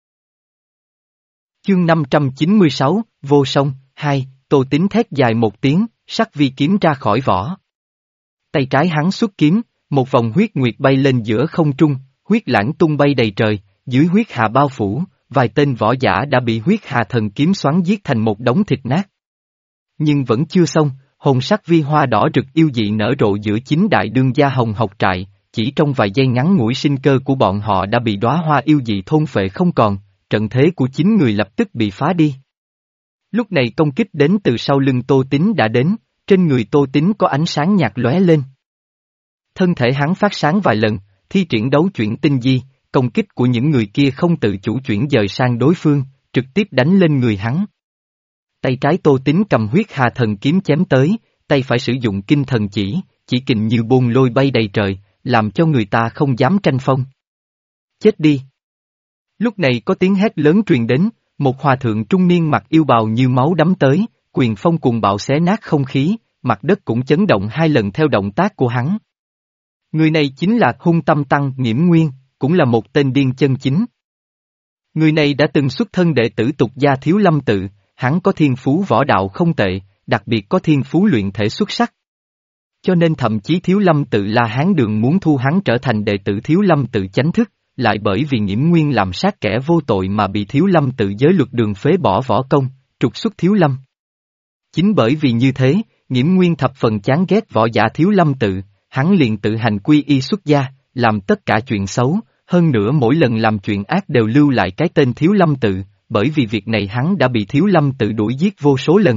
Chương năm trăm chín mươi sáu, Vô Song, hai, Tô Tín thét dài một tiếng, sắc vi kiếm ra khỏi vỏ. Tay trái hắn xuất kiếm, một vòng huyết nguyệt bay lên giữa không trung, huyết lãng tung bay đầy trời, dưới huyết hà bao phủ, vài tên võ giả đã bị huyết hà thần kiếm xoắn giết thành một đống thịt nát. Nhưng vẫn chưa xong, hồn sắc vi hoa đỏ rực yêu dị nở rộ giữa chín đại đương gia Hồng Học Trại, chỉ trong vài giây ngắn ngủi sinh cơ của bọn họ đã bị đóa hoa yêu dị thôn phệ không còn, trận thế của chín người lập tức bị phá đi. Lúc này công kích đến từ sau lưng Tô Tín đã đến, trên người Tô Tín có ánh sáng nhạt lóe lên. Thân thể hắn phát sáng vài lần, thi triển đấu chuyển tinh di, công kích của những người kia không tự chủ chuyển dời sang đối phương, trực tiếp đánh lên người hắn. Tay trái Tô Tín cầm huyết hà thần kiếm chém tới, tay phải sử dụng kinh thần chỉ, chỉ kình như bôn lôi bay đầy trời, làm cho người ta không dám tranh phong. Chết đi! Lúc này có tiếng hét lớn truyền đến, một hòa thượng trung niên mặc yêu bào như máu đắm tới, quyền phong cùng bạo xé nát không khí, mặt đất cũng chấn động hai lần theo động tác của hắn. Người này chính là Hung Tâm Tăng Nghiễm Nguyên, cũng là một tên điên chân chính. Người này đã từng xuất thân đệ tử tục gia Thiếu Lâm Tự, hắn có thiên phú võ đạo không tệ, đặc biệt có thiên phú luyện thể xuất sắc. Cho nên thậm chí Thiếu Lâm Tự La Hán Đường muốn thu hắn trở thành đệ tử Thiếu Lâm Tự chánh thức, lại bởi vì Nghiễm Nguyên làm sát kẻ vô tội mà bị Thiếu Lâm Tự giới luật đường phế bỏ võ công, trục xuất Thiếu Lâm. Chính bởi vì như thế, Nghiễm Nguyên thập phần chán ghét võ giả Thiếu Lâm Tự, hắn liền tự hành quy y xuất gia, làm tất cả chuyện xấu, hơn nữa mỗi lần làm chuyện ác đều lưu lại cái tên Thiếu Lâm Tự, bởi vì việc này hắn đã bị Thiếu Lâm Tự đuổi giết vô số lần.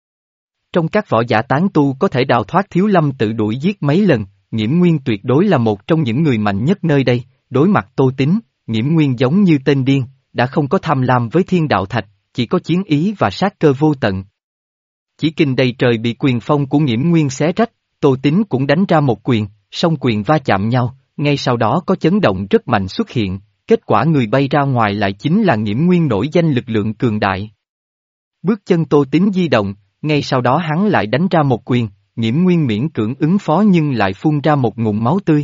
Trong các võ giả tán tu có thể đào thoát Thiếu Lâm Tự đuổi giết mấy lần, Nghiễm Nguyên tuyệt đối là một trong những người mạnh nhất nơi đây, đối mặt Tô Tín, Nghiễm Nguyên giống như tên điên, đã không có tham lam với thiên đạo thạch, chỉ có chiến ý và sát cơ vô tận. Chỉ kình đầy trời bị quyền phong của Nghiễm Nguyên xé rách, Tô Tín cũng đánh ra một quyền, song quyền va chạm nhau, ngay sau đó có chấn động rất mạnh xuất hiện, kết quả người bay ra ngoài lại chính là Nghiễm Nguyên nổi danh lực lượng cường đại. Bước chân Tô Tín di động, ngay sau đó hắn lại đánh ra một quyền, Nghiễm Nguyên miễn cưỡng ứng phó nhưng lại phun ra một ngụm máu tươi.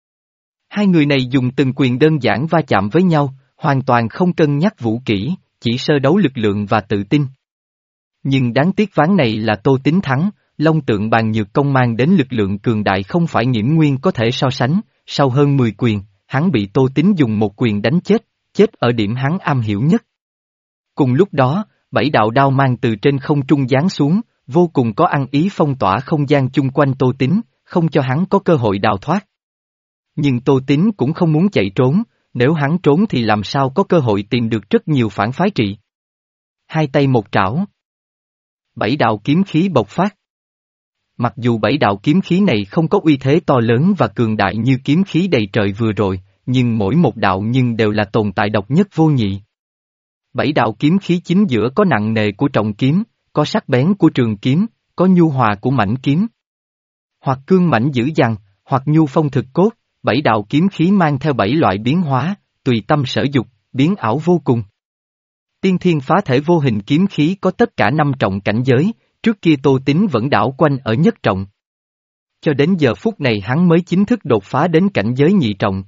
Hai người này dùng từng quyền đơn giản va chạm với nhau, hoàn toàn không cân nhắc vũ kỹ, chỉ sơ đấu lực lượng và tự tin. Nhưng đáng tiếc ván này là Tô Tín thắng, Long Tượng Bàn Nhược Công mang đến lực lượng cường đại không phải Nghiễm Nguyên có thể so sánh, sau hơn mười quyền, hắn bị Tô Tín dùng một quyền đánh chết, chết ở điểm hắn am hiểu nhất. Cùng lúc đó, bảy đạo đao mang từ trên không trung giáng xuống, vô cùng có ăn ý phong tỏa không gian chung quanh Tô Tín, không cho hắn có cơ hội đào thoát. Nhưng Tô Tín cũng không muốn chạy trốn, nếu hắn trốn thì làm sao có cơ hội tìm được rất nhiều phản phái trị. Hai tay một trảo. Bảy đạo kiếm khí bộc phát. Mặc dù bảy đạo kiếm khí này không có uy thế to lớn và cường đại như kiếm khí đầy trời vừa rồi, nhưng mỗi một đạo nhưng đều là tồn tại độc nhất vô nhị. Bảy đạo kiếm khí chính giữa có nặng nề của trọng kiếm, có sắc bén của trường kiếm, có nhu hòa của mảnh kiếm. Hoặc cương mảnh dữ dằn, hoặc nhu phong thực cốt, bảy đạo kiếm khí mang theo bảy loại biến hóa, tùy tâm sở dục, biến ảo vô cùng. Tiên thiên phá thể vô hình kiếm khí có tất cả năm trọng cảnh giới, trước kia Tô Tín vẫn đảo quanh ở nhất trọng. Cho đến giờ phút này hắn mới chính thức đột phá đến cảnh giới nhị trọng.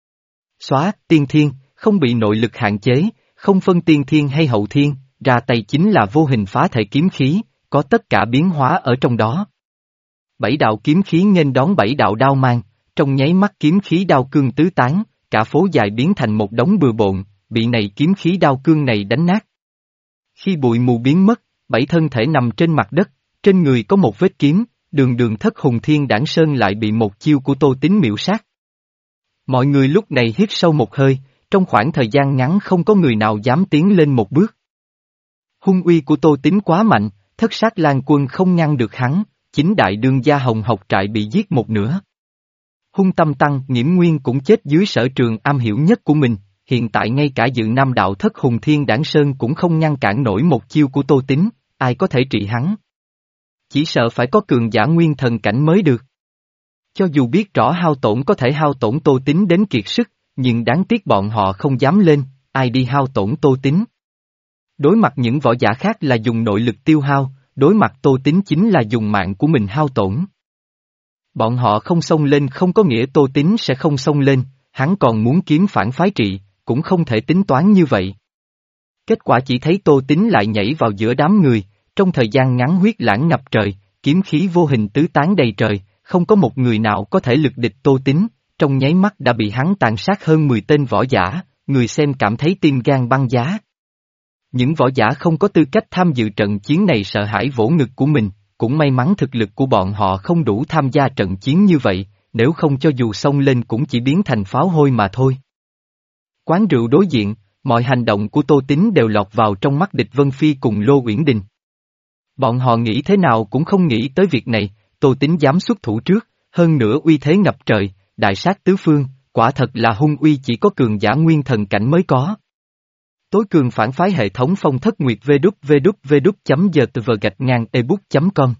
Xóa, tiên thiên, không bị nội lực hạn chế, không phân tiên thiên hay hậu thiên, ra tay chính là vô hình phá thể kiếm khí, có tất cả biến hóa ở trong đó. Bảy đạo kiếm khí nghênh đón bảy đạo đao mang, trong nháy mắt kiếm khí đao cương tứ tán, cả phố dài biến thành một đống bừa bộn, bị này kiếm khí đao cương này đánh nát. Khi bụi mù biến mất, bảy thân thể nằm trên mặt đất, trên người có một vết kiếm, đường đường thất hùng thiên đảng sơn lại bị một chiêu của Tô Tín miểu sát. Mọi người lúc này hít sâu một hơi, trong khoảng thời gian ngắn không có người nào dám tiến lên một bước. Hung uy của Tô Tín quá mạnh, thất sát lang quân không ngăn được hắn, chính đại đương gia Hồng Học trại bị giết một nửa. Hung Tâm Tăng, Nghiễm Nguyên cũng chết dưới sở trường am hiểu nhất của mình, hiện tại ngay cả dự nam đạo thất hùng thiên đảng sơn cũng không ngăn cản nổi một chiêu của Tô Tín, ai có thể trị hắn. Chỉ sợ phải có cường giả nguyên thần cảnh mới được. Cho dù biết rõ hao tổn có thể hao tổn Tô Tín đến kiệt sức, nhưng đáng tiếc bọn họ không dám lên, ai đi hao tổn Tô Tín. Đối mặt những võ giả khác là dùng nội lực tiêu hao, đối mặt Tô Tín chính là dùng mạng của mình hao tổn. Bọn họ không xông lên không có nghĩa Tô Tín sẽ không xông lên, hắn còn muốn kiếm phản phái trị, cũng không thể tính toán như vậy. Kết quả chỉ thấy Tô Tín lại nhảy vào giữa đám người, trong thời gian ngắn huyết lãng ngập trời, kiếm khí vô hình tứ tán đầy trời, không có một người nào có thể lực địch Tô Tín, trong nháy mắt đã bị hắn tàn sát hơn mười tên võ giả, người xem cảm thấy tim gan băng giá. Những võ giả không có tư cách tham dự trận chiến này sợ hãi vỗ ngực của mình, cũng may mắn thực lực của bọn họ không đủ tham gia trận chiến như vậy, nếu không cho dù xông lên cũng chỉ biến thành pháo hôi mà thôi. Quán rượu đối diện, mọi hành động của Tô Tín đều lọt vào trong mắt địch Vân Phi cùng Lô Uyển Đình. Bọn họ nghĩ thế nào cũng không nghĩ tới việc này, Tô Tín dám xuất thủ trước, hơn nữa uy thế ngập trời, đại sát tứ phương, quả thật là hung uy chỉ có cường giả nguyên thần cảnh mới có. Tối cường phản phái hệ thống phong thất nguyệt www.gtv gạch ngang ebook chấm com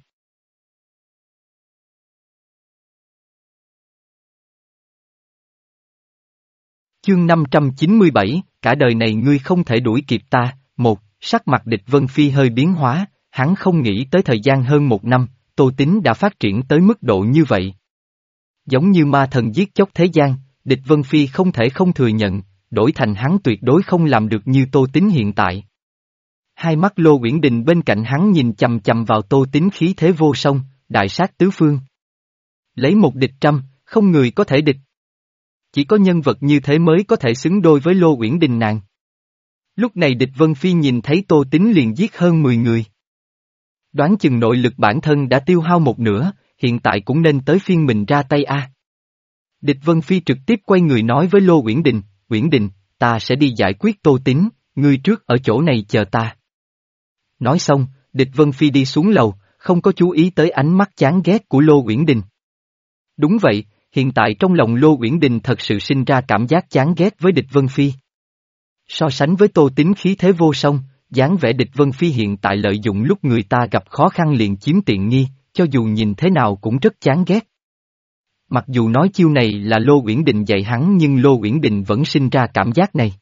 Chương năm trăm chín mươi bảy, cả đời này ngươi không thể đuổi kịp ta. Một, sắc mặt địch Vân Phi hơi biến hóa, hắn không nghĩ tới thời gian hơn một năm, Tô Tín đã phát triển tới mức độ như vậy. Giống như ma thần giết chóc thế gian, địch Vân Phi không thể không thừa nhận, đổi thành hắn tuyệt đối không làm được như Tô Tín hiện tại. Hai mắt Lô Uyển Đình bên cạnh hắn nhìn chằm chằm vào Tô Tín khí thế vô song, đại sát tứ phương. Lấy một địch trăm, không người có thể địch. Chỉ có nhân vật như thế mới có thể xứng đôi với Lô Uyển Đình nàng. Lúc này địch Vân Phi nhìn thấy Tô Tín liền giết hơn mười người. Đoán chừng nội lực bản thân đã tiêu hao một nửa, hiện tại cũng nên tới phiên mình ra tay a. Địch Vân Phi trực tiếp quay người nói với Lô Uyển Đình, Uyển Đình, ta sẽ đi giải quyết Tô Tín, ngươi trước ở chỗ này chờ ta. Nói xong, địch Vân Phi đi xuống lầu, không có chú ý tới ánh mắt chán ghét của Lô Uyển Đình. Đúng vậy, hiện tại trong lòng Lô Uyển Đình thật sự sinh ra cảm giác chán ghét với địch Vân Phi. So sánh với Tô Tín khí thế vô song, dáng vẻ địch Vân Phi hiện tại lợi dụng lúc người ta gặp khó khăn liền chiếm tiện nghi, cho dù nhìn thế nào cũng rất chán ghét. Mặc dù nói chiêu này là Lô Uyển Đình dạy hắn nhưng Lô Uyển Đình vẫn sinh ra cảm giác này.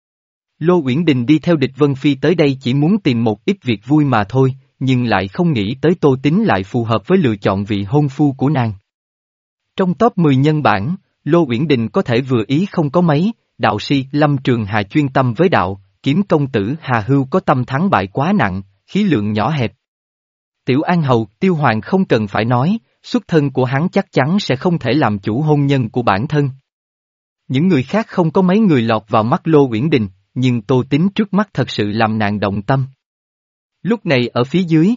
Lô Uyển Đình đi theo địch Vân Phi tới đây chỉ muốn tìm một ít việc vui mà thôi, nhưng lại không nghĩ tới Tô Tín lại phù hợp với lựa chọn vị hôn phu của nàng. Trong top mười nhân bản, Lô Uyển Đình có thể vừa ý không có mấy, đạo sĩ Lâm Trường Hà chuyên tâm với đạo, kiếm công tử Hà Hưu có tâm thắng bại quá nặng, khí lượng nhỏ hẹp. Tiểu An Hầu, Tiêu Hoàng không cần phải nói, xuất thân của hắn chắc chắn sẽ không thể làm chủ hôn nhân của bản thân. Những người khác không có mấy người lọt vào mắt Lô Uyển Đình, nhưng Tô Tín trước mắt thật sự làm nàng động tâm. Lúc này ở phía dưới.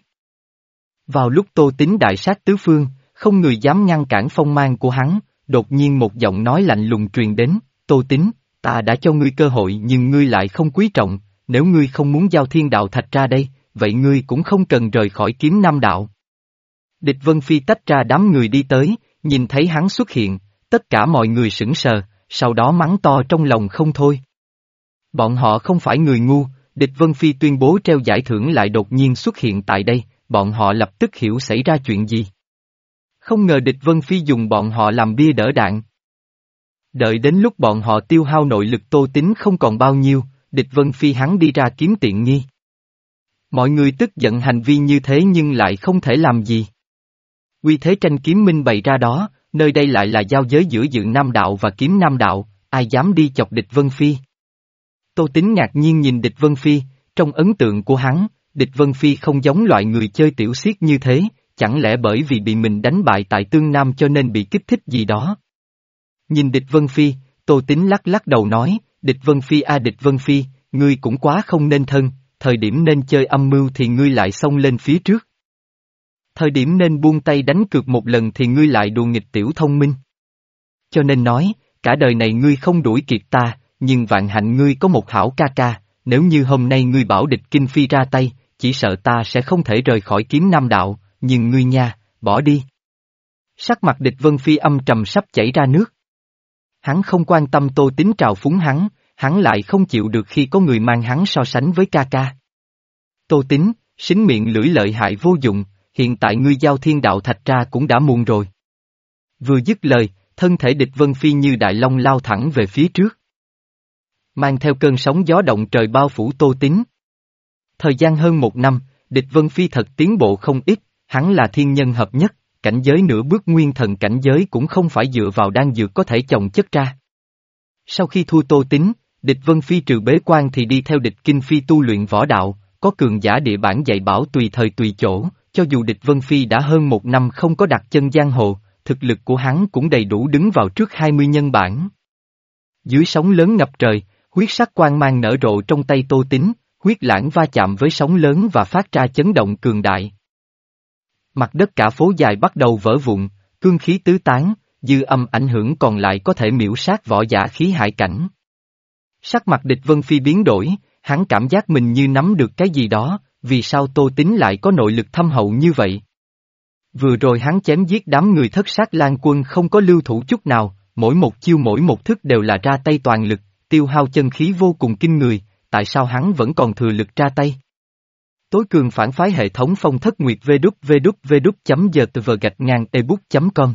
Vào lúc Tô Tín đại sát tứ phương, không người dám ngăn cản phong mang của hắn, đột nhiên một giọng nói lạnh lùng truyền đến, Tô Tín, ta đã cho ngươi cơ hội nhưng ngươi lại không quý trọng, nếu ngươi không muốn giao thiên đạo thạch ra đây, vậy ngươi cũng không cần rời khỏi kiếm nam đạo. Địch Vân Phi tách ra đám người đi tới, nhìn thấy hắn xuất hiện, tất cả mọi người sững sờ, sau đó mắng to trong lòng không thôi. Bọn họ không phải người ngu, địch Vân Phi tuyên bố treo giải thưởng lại đột nhiên xuất hiện tại đây, bọn họ lập tức hiểu xảy ra chuyện gì. Không ngờ địch Vân Phi dùng bọn họ làm bia đỡ đạn. Đợi đến lúc bọn họ tiêu hao nội lực Tô Tín không còn bao nhiêu, địch Vân Phi hắn đi ra kiếm tiện nghi. Mọi người tức giận hành vi như thế nhưng lại không thể làm gì. Uy thế tranh kiếm minh bày ra đó, nơi đây lại là giao giới giữa Dự Nam Đạo và Kiếm Nam Đạo, ai dám đi chọc địch Vân Phi. Tô Tín ngạc nhiên nhìn địch Vân Phi, trong ấn tượng của hắn, địch Vân Phi không giống loại người chơi tiểu xiết như thế, chẳng lẽ bởi vì bị mình đánh bại tại Tương Nam cho nên bị kích thích gì đó. Nhìn địch Vân Phi, Tô Tín lắc lắc đầu nói, địch Vân Phi a địch Vân Phi, ngươi cũng quá không nên thân, thời điểm nên chơi âm mưu thì ngươi lại xông lên phía trước. Thời điểm nên buông tay đánh cược một lần thì ngươi lại đùa nghịch tiểu thông minh. Cho nên nói, cả đời này ngươi không đuổi kịp ta, nhưng vạn hạnh ngươi có một hảo ca ca, nếu như hôm nay ngươi bảo địch Kinh Phi ra tay, chỉ sợ ta sẽ không thể rời khỏi Kiếm Nam Đạo, nhưng ngươi nha, bỏ đi. Sắc mặt địch Vân Phi âm trầm sắp chảy ra nước. Hắn không quan tâm Tô Tín trào phúng hắn, hắn lại không chịu được khi có người mang hắn so sánh với ca ca. Tô Tín, xính miệng lưỡi lợi hại vô dụng, hiện tại ngươi giao thiên đạo thạch ra cũng đã muộn rồi. Vừa dứt lời, thân thể địch Vân Phi như đại long lao thẳng về phía trước. Mang theo cơn sóng gió động trời bao phủ Tô Tín. Thời gian hơn một năm, địch Vân Phi thật tiến bộ không ít, hắn là thiên nhân hợp nhất, cảnh giới nửa bước nguyên thần cảnh giới cũng không phải dựa vào đan dược có thể chồng chất ra. Sau khi thua Tô Tín, địch Vân Phi trừ bế quan thì đi theo địch Kinh Phi tu luyện võ đạo, có cường giả địa bản dạy bảo tùy thời tùy chỗ, cho dù địch Vân Phi đã hơn một năm không có đặt chân giang hồ, thực lực của hắn cũng đầy đủ đứng vào trước hai mươi nhân bản. Dưới sóng lớn ngập trời, huyết sắc quang mang nở rộ trong tay Tô Tín, huyết lãng va chạm với sóng lớn và phát ra chấn động cường đại. Mặt đất cả phố dài bắt đầu vỡ vụn, cương khí tứ tán, dư âm ảnh hưởng còn lại có thể miễu sát võ giả khí hải cảnh. Sắc mặt địch Vân Phi biến đổi, hắn cảm giác mình như nắm được cái gì đó, vì sao Tô Tín lại có nội lực thâm hậu như vậy? Vừa rồi hắn chém giết đám người thất sát lan quân không có lưu thủ chút nào, mỗi một chiêu mỗi một thức đều là ra tay toàn lực, tiêu hao chân khí vô cùng kinh người, tại sao hắn vẫn còn thừa lực ra tay? Tối cường phản phái hệ thống phong thất nguyệt www.gtv gạch ngang ebook chấm com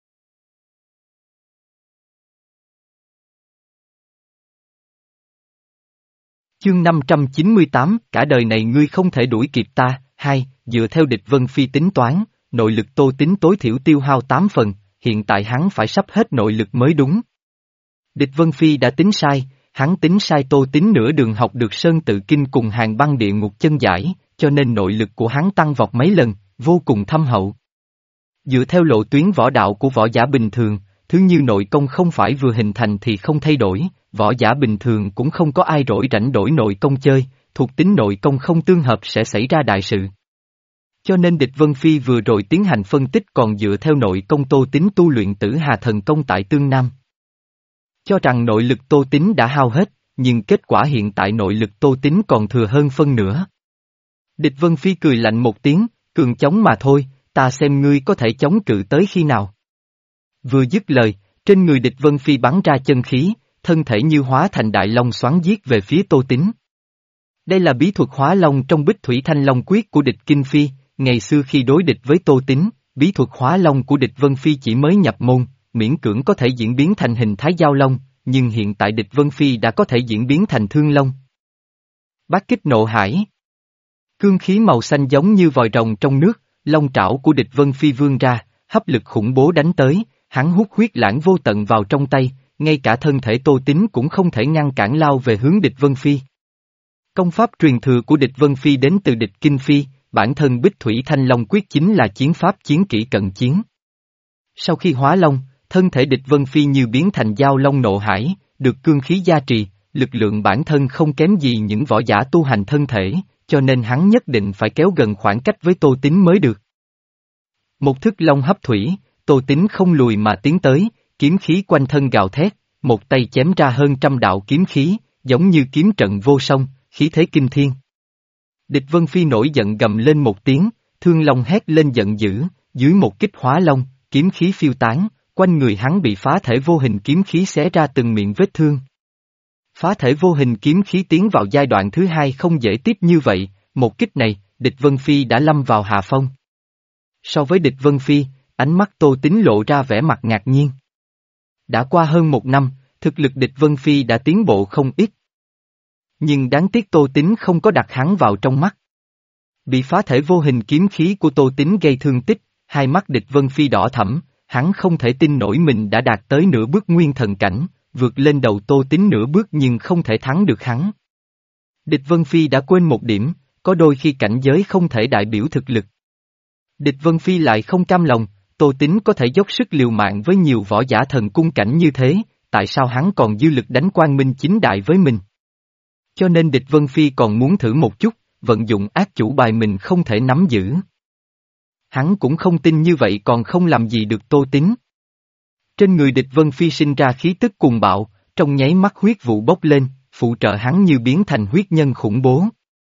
Chương năm trăm chín mươi tám, cả đời này ngươi không thể đuổi kịp ta, hai, dựa theo địch Vân Phi tính toán, nội lực Tô Tín tối thiểu tiêu hao tám phần, hiện tại hắn phải sắp hết nội lực mới đúng. Địch Vân Phi đã tính sai, hắn tính sai Tô Tín nửa đường học được Sơn Tự Kinh cùng Hàng Băng Địa Ngục chân giải, cho nên nội lực của hắn tăng vọt mấy lần, vô cùng thâm hậu. Dựa theo lộ tuyến võ đạo của võ giả bình thường, thứ như nội công không phải vừa hình thành thì không thay đổi, võ giả bình thường cũng không có ai rỗi rảnh đổi nội công chơi, thuộc tính nội công không tương hợp sẽ xảy ra đại sự. Cho nên địch Vân Phi vừa rồi tiến hành phân tích còn dựa theo nội công Tô Tín tu luyện Tử Hà Thần Công tại Tương Nam. Cho rằng nội lực Tô Tín đã hao hết, nhưng kết quả hiện tại nội lực Tô Tín còn thừa hơn phân nửa. Địch Vân Phi cười lạnh một tiếng, cường chống mà thôi, ta xem ngươi có thể chống cự tới khi nào. Vừa dứt lời, trên người địch Vân Phi bắn ra chân khí, thân thể như hóa thành đại long xoắn giết về phía Tô Tín. Đây là bí thuật hóa long trong Bích Thủy Thanh Long Quyết của địch Kinh Phi, ngày xưa khi đối địch với Tô Tín, bí thuật hóa long của địch Vân Phi chỉ mới nhập môn, miễn cưỡng có thể diễn biến thành hình thái giao long, nhưng hiện tại địch Vân Phi đã có thể diễn biến thành thương long. Bát kích nộ hải. Cương khí màu xanh giống như vòi rồng trong nước, long trảo của địch Vân Phi vươn ra, hấp lực khủng bố đánh tới, hắn hút huyết lãng vô tận vào trong tay, ngay cả thân thể Tô Tín cũng không thể ngăn cản lao về hướng địch Vân Phi. Công pháp truyền thừa của địch Vân Phi đến từ địch Kinh Phi, bản thân Bích Thủy Thanh Long Quyết chính là chiến pháp chiến kỹ cận chiến. Sau khi hóa long, thân thể địch Vân Phi như biến thành giao long nộ hải, được cương khí gia trì, lực lượng bản thân không kém gì những võ giả tu hành thân thể, cho nên hắn nhất định phải kéo gần khoảng cách với Tô Tín mới được. Một thức long hấp thủy, Tô Tín không lùi mà tiến tới, kiếm khí quanh thân gào thét, một tay chém ra hơn trăm đạo kiếm khí, giống như kiếm trận vô song, khí thế kinh thiên. Địch Vân Phi nổi giận gầm lên một tiếng, thương long hét lên giận dữ, dưới một kích hóa long, kiếm khí phiêu tán, quanh người hắn bị phá thể vô hình kiếm khí xé ra từng miệng vết thương. Phá thể vô hình kiếm khí tiến vào giai đoạn thứ hai không dễ tiếp như vậy, một kích này, địch Vân Phi đã lâm vào hạ phong. So với địch Vân Phi, ánh mắt Tô Tín lộ ra vẻ mặt ngạc nhiên. Đã qua hơn một năm, thực lực địch Vân Phi đã tiến bộ không ít. Nhưng đáng tiếc Tô Tín không có đặt hắn vào trong mắt. Bị phá thể vô hình kiếm khí của Tô Tín gây thương tích, hai mắt địch Vân Phi đỏ thẫm, hắn không thể tin nổi mình đã đạt tới nửa bước nguyên thần cảnh, vượt lên đầu Tô Tín nửa bước nhưng không thể thắng được hắn. Địch Vân Phi đã quên một điểm, có đôi khi cảnh giới không thể đại biểu thực lực. Địch Vân Phi lại không cam lòng, Tô Tín có thể dốc sức liều mạng với nhiều võ giả thần cung cảnh như thế, tại sao hắn còn dư lực đánh Quang Minh chính đại với mình? Cho nên địch Vân Phi còn muốn thử một chút, vận dụng ác chủ bài mình không thể nắm giữ. Hắn cũng không tin như vậy còn không làm gì được Tô Tín. Trên người địch Vân Phi sinh ra khí tức cuồng bạo, trong nháy mắt huyết vụ bốc lên, phụ trợ hắn như biến thành huyết nhân khủng bố.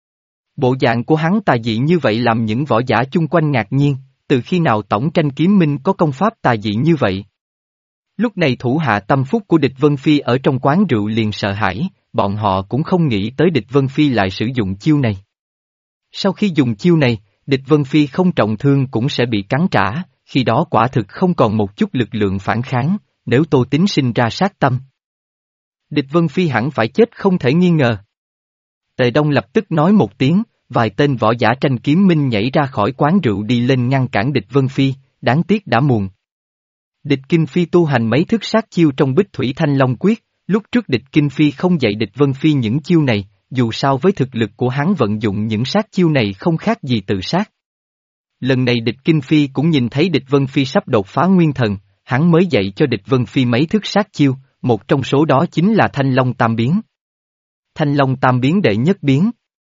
Bộ dạng của hắn tà dị như vậy làm những võ giả chung quanh ngạc nhiên, từ khi nào tổng tranh kiếm minh có công pháp tà dị như vậy. Lúc này thủ hạ tâm phúc của địch Vân Phi ở trong quán rượu liền sợ hãi, bọn họ cũng không nghĩ tới địch Vân Phi lại sử dụng chiêu này. Sau khi dùng chiêu này, địch Vân Phi không trọng thương cũng sẽ bị cắn trả, khi đó quả thực không còn một chút lực lượng phản kháng, nếu Tô Tín sinh ra sát tâm. Địch Vân Phi hẳn phải chết không thể nghi ngờ. Tề Đông lập tức nói một tiếng, vài tên võ giả tranh kiếm minh nhảy ra khỏi quán rượu đi lên ngăn cản địch Vân Phi, đáng tiếc đã muộn. Địch Kinh Phi tu hành mấy thức sát chiêu trong Bích Thủy Thanh Long Quyết, lúc trước địch Kinh Phi không dạy địch Vân Phi những chiêu này, dù sao với thực lực của hắn vận dụng những sát chiêu này không khác gì tự sát. Lần này địch Kinh Phi cũng nhìn thấy địch Vân Phi sắp đột phá nguyên thần, hắn mới dạy cho địch Vân Phi mấy thức sát chiêu, một trong số đó chính là Thanh Long Tam Biến. Thanh Long Tam Biến đệ nhất biến.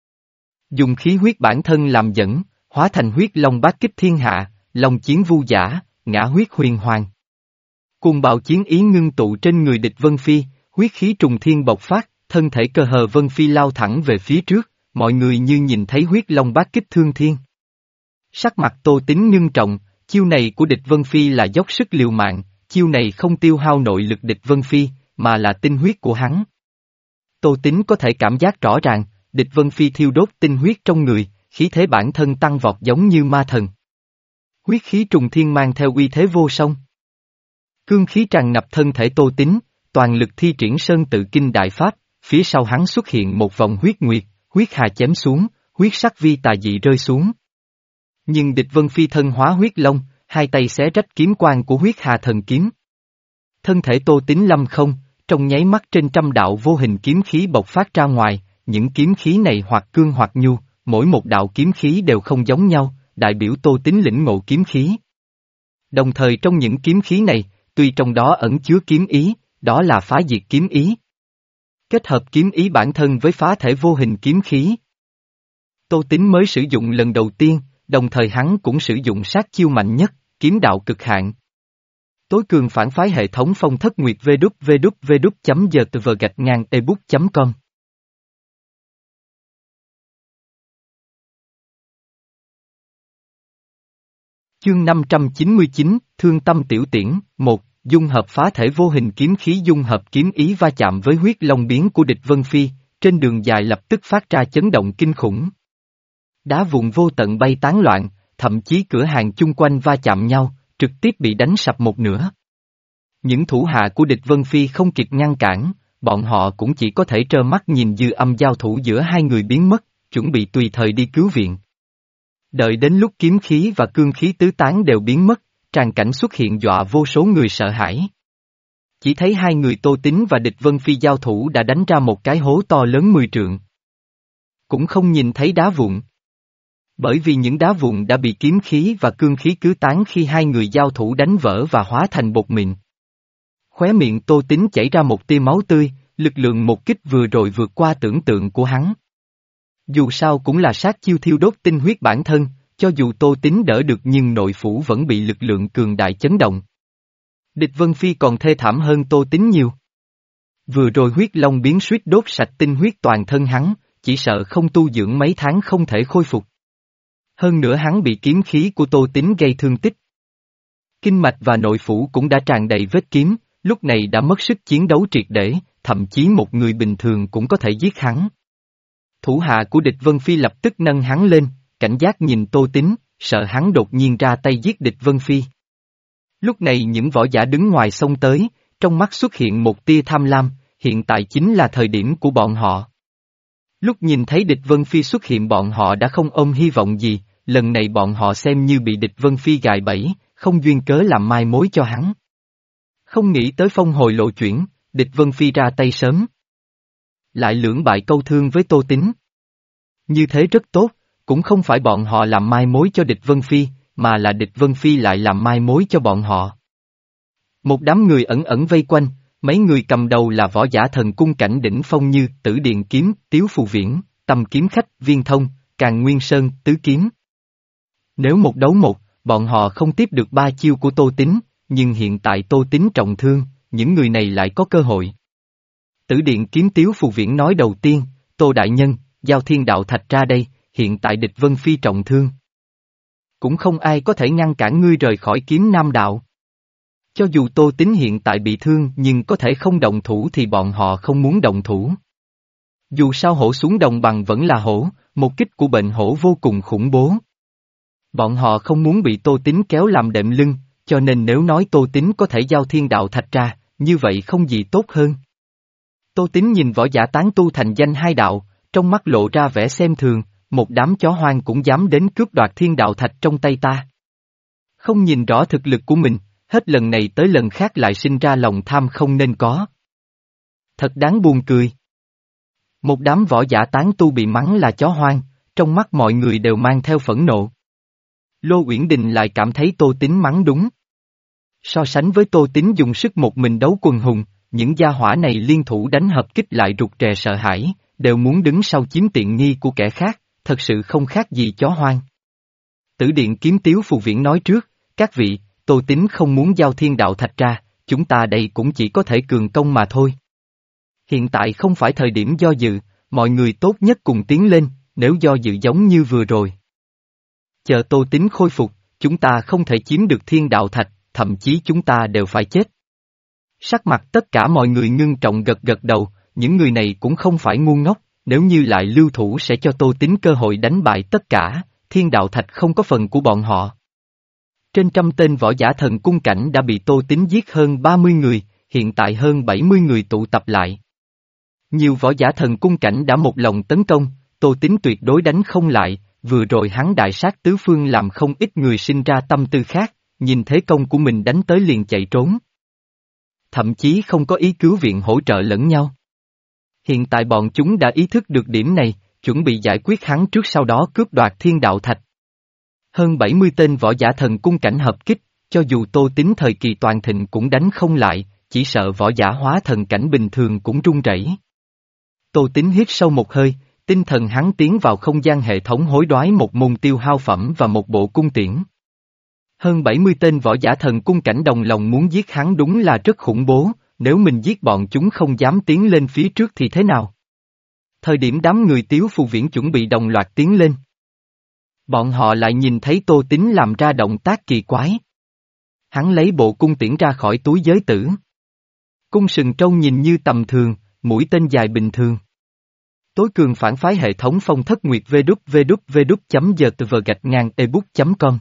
Dùng khí huyết bản thân làm dẫn, hóa thành huyết long bát kích thiên hạ, long chiến vu giả, ngã huyết huyền hoàng. Cuồng bạo chiến ý ngưng tụ trên người địch Vân Phi, huyết khí trùng thiên bộc phát, thân thể cơ hờ Vân Phi lao thẳng về phía trước, mọi người như nhìn thấy huyết long bát kích thương thiên. Sắc mặt Tô Tín ngưng trọng, chiêu này của địch Vân Phi là dốc sức liều mạng, chiêu này không tiêu hao nội lực địch Vân Phi, mà là tinh huyết của hắn. Tô Tín có thể cảm giác rõ ràng, địch Vân Phi thiêu đốt tinh huyết trong người, khí thế bản thân tăng vọt giống như ma thần. Huyết khí trùng thiên mang theo uy thế vô song. Cương khí tràn ngập thân thể Tô Tín, toàn lực thi triển Sơn Tự Kinh Đại Pháp, phía sau hắn xuất hiện một vòng huyết nguyệt, huyết hà chém xuống, huyết sắc vi tà dị rơi xuống. Nhưng địch Vân Phi thân hóa huyết long, hai tay xé rách kiếm quang của huyết hà thần kiếm. Thân thể Tô Tín lâm không, trong nháy mắt trên trăm đạo vô hình kiếm khí bộc phát ra ngoài, những kiếm khí này hoặc cương hoặc nhu, mỗi một đạo kiếm khí đều không giống nhau, đại biểu Tô Tín lĩnh ngộ kiếm khí. Đồng thời trong những kiếm khí này, tuy trong đó ẩn chứa kiếm ý, đó là phá diệt kiếm ý. Kết hợp kiếm ý bản thân với phá thể vô hình kiếm khí. Tô Tín mới sử dụng lần đầu tiên, đồng thời hắn cũng sử dụng sát chiêu mạnh nhất, kiếm đạo cực hạn. Tối cường phản phái hệ thống phong thất nguyệt www.gtv gạch ngang ebook chấm com. Chương năm trăm chín mươi chín, Thương Tâm Tiểu Tiễn, một, dung hợp phá thể vô hình kiếm khí dung hợp kiếm ý va chạm với huyết long biến của địch Vân Phi, trên đường dài lập tức phát ra chấn động kinh khủng. Đá vụn vô tận bay tán loạn, thậm chí cửa hàng chung quanh va chạm nhau, trực tiếp bị đánh sập một nửa. Những thủ hạ của địch Vân Phi không kịp ngăn cản, bọn họ cũng chỉ có thể trơ mắt nhìn dư âm giao thủ giữa hai người biến mất, chuẩn bị tùy thời đi cứu viện. Đợi đến lúc kiếm khí và cương khí tứ tán đều biến mất, tràng cảnh xuất hiện dọa vô số người sợ hãi. Chỉ thấy hai người Tô Tín và địch Vân Phi giao thủ đã đánh ra một cái hố to lớn mười trượng. Cũng không nhìn thấy đá vụn. Bởi vì những đá vụn đã bị kiếm khí và cương khí cứ tán khi hai người giao thủ đánh vỡ và hóa thành bột mịn. Khóe miệng Tô Tín chảy ra một tia máu tươi, lực lượng một kích vừa rồi vượt qua tưởng tượng của hắn. Dù sao cũng là sát chiêu thiêu đốt tinh huyết bản thân, cho dù Tô Tín đỡ được nhưng nội phủ vẫn bị lực lượng cường đại chấn động. Địch Vân Phi còn thê thảm hơn Tô Tín nhiều. Vừa rồi huyết long biến suýt đốt sạch tinh huyết toàn thân hắn, chỉ sợ không tu dưỡng mấy tháng không thể khôi phục. Hơn nữa hắn bị kiếm khí của Tô Tín gây thương tích. Kinh mạch và nội phủ cũng đã tràn đầy vết kiếm, lúc này đã mất sức chiến đấu triệt để, thậm chí một người bình thường cũng có thể giết hắn. Thủ hạ của địch Vân Phi lập tức nâng hắn lên, cảnh giác nhìn Tô Tín, sợ hắn đột nhiên ra tay giết địch Vân Phi. Lúc này những võ giả đứng ngoài xông tới, trong mắt xuất hiện một tia tham lam, hiện tại chính là thời điểm của bọn họ. Lúc nhìn thấy địch Vân Phi xuất hiện bọn họ đã không ôm hy vọng gì, lần này bọn họ xem như bị địch Vân Phi gài bẫy, không duyên cớ làm mai mối cho hắn. Không nghĩ tới phong hồi lộ chuyển, địch Vân Phi ra tay sớm. Lại lưỡng bại câu thương với Tô Tín. Như thế rất tốt, cũng không phải bọn họ làm mai mối cho địch Vân Phi, mà là địch Vân Phi lại làm mai mối cho bọn họ. Một đám người ẩn ẩn vây quanh, mấy người cầm đầu là võ giả thần cung cảnh đỉnh phong như Tử Điện Kiếm, Tiếu Phù Viễn, Tâm Kiếm Khách, Viên Thông, Càn Nguyên Sơn, Tứ Kiếm. Nếu một đấu một, bọn họ không tiếp được ba chiêu của Tô Tín, nhưng hiện tại Tô Tín trọng thương, những người này lại có cơ hội. Tử Điện Kiếm Tiếu Phù Viễn nói đầu tiên, Tô Đại Nhân, giao thiên đạo thạch ra đây, hiện tại địch Vân Phi trọng thương. Cũng không ai có thể ngăn cản ngươi rời khỏi kiếm nam đạo. Cho dù Tô Tín hiện tại bị thương nhưng có thể không động thủ thì bọn họ không muốn động thủ. Dù sao hổ xuống đồng bằng vẫn là hổ, một kích của bệnh hổ vô cùng khủng bố. Bọn họ không muốn bị Tô Tín kéo làm đệm lưng, cho nên nếu nói Tô Tín có thể giao thiên đạo thạch ra, như vậy không gì tốt hơn. Tô Tín nhìn võ giả tán tu thành danh hai đạo, trong mắt lộ ra vẻ xem thường, một đám chó hoang cũng dám đến cướp đoạt thiên đạo thạch trong tay ta. Không nhìn rõ thực lực của mình, hết lần này tới lần khác lại sinh ra lòng tham không nên có. Thật đáng buồn cười. Một đám võ giả tán tu bị mắng là chó hoang, trong mắt mọi người đều mang theo phẫn nộ. Lô Uyển Đình lại cảm thấy Tô Tín mắng đúng. So sánh với Tô Tín dùng sức một mình đấu quần hùng, những gia hỏa này liên thủ đánh hợp kích lại rụt rè sợ hãi, đều muốn đứng sau chiếm tiện nghi của kẻ khác, thật sự không khác gì chó hoang. Tử Điện Kiếm Tiếu Phù Viễn nói trước, các vị, Tô Tín không muốn giao thiên đạo thạch ra, chúng ta đây cũng chỉ có thể cường công mà thôi. Hiện tại không phải thời điểm do dự, mọi người tốt nhất cùng tiến lên, nếu do dự giống như vừa rồi. Chờ Tô Tín khôi phục, chúng ta không thể chiếm được thiên đạo thạch, thậm chí chúng ta đều phải chết. Sắc mặt tất cả mọi người ngưng trọng gật gật đầu, những người này cũng không phải ngu ngốc, nếu như lại lưu thủ sẽ cho Tô Tín cơ hội đánh bại tất cả, thiên đạo thạch không có phần của bọn họ. Trên trăm tên võ giả thần cung cảnh đã bị Tô Tín giết hơn ba mươi người, hiện tại hơn bảy mươi người tụ tập lại. Nhiều võ giả thần cung cảnh đã một lòng tấn công, Tô Tín tuyệt đối đánh không lại, vừa rồi hắn đại sát tứ phương làm không ít người sinh ra tâm tư khác, nhìn thế công của mình đánh tới liền chạy trốn. Thậm chí không có ý cứu viện hỗ trợ lẫn nhau. Hiện tại bọn chúng đã ý thức được điểm này, chuẩn bị giải quyết hắn trước sau đó cướp đoạt thiên đạo thạch. Hơn bảy mươi tên võ giả thần cung cảnh hợp kích, cho dù Tô Tín thời kỳ toàn thịnh cũng đánh không lại, chỉ sợ võ giả hóa thần cảnh bình thường cũng run rẩy. Tô Tín hít sâu một hơi, tinh thần hắn tiến vào không gian hệ thống hối đoái một môn tiêu hao phẩm và một bộ cung tiễn. Hơn bảy mươi tên võ giả thần cung cảnh đồng lòng muốn giết hắn đúng là rất khủng bố, nếu mình giết bọn chúng không dám tiến lên phía trước thì thế nào? Thời điểm đám người Tiếu Phù Viễn chuẩn bị đồng loạt tiến lên. Bọn họ lại nhìn thấy Tô Tín làm ra động tác kỳ quái. Hắn lấy bộ cung tiễn ra khỏi túi giới tử. Cung sừng trâu nhìn như tầm thường, mũi tên dài bình thường. Tối cường phản phái hệ thống phong thất nguyệt www.gtv gạch ngang ebook chấm com.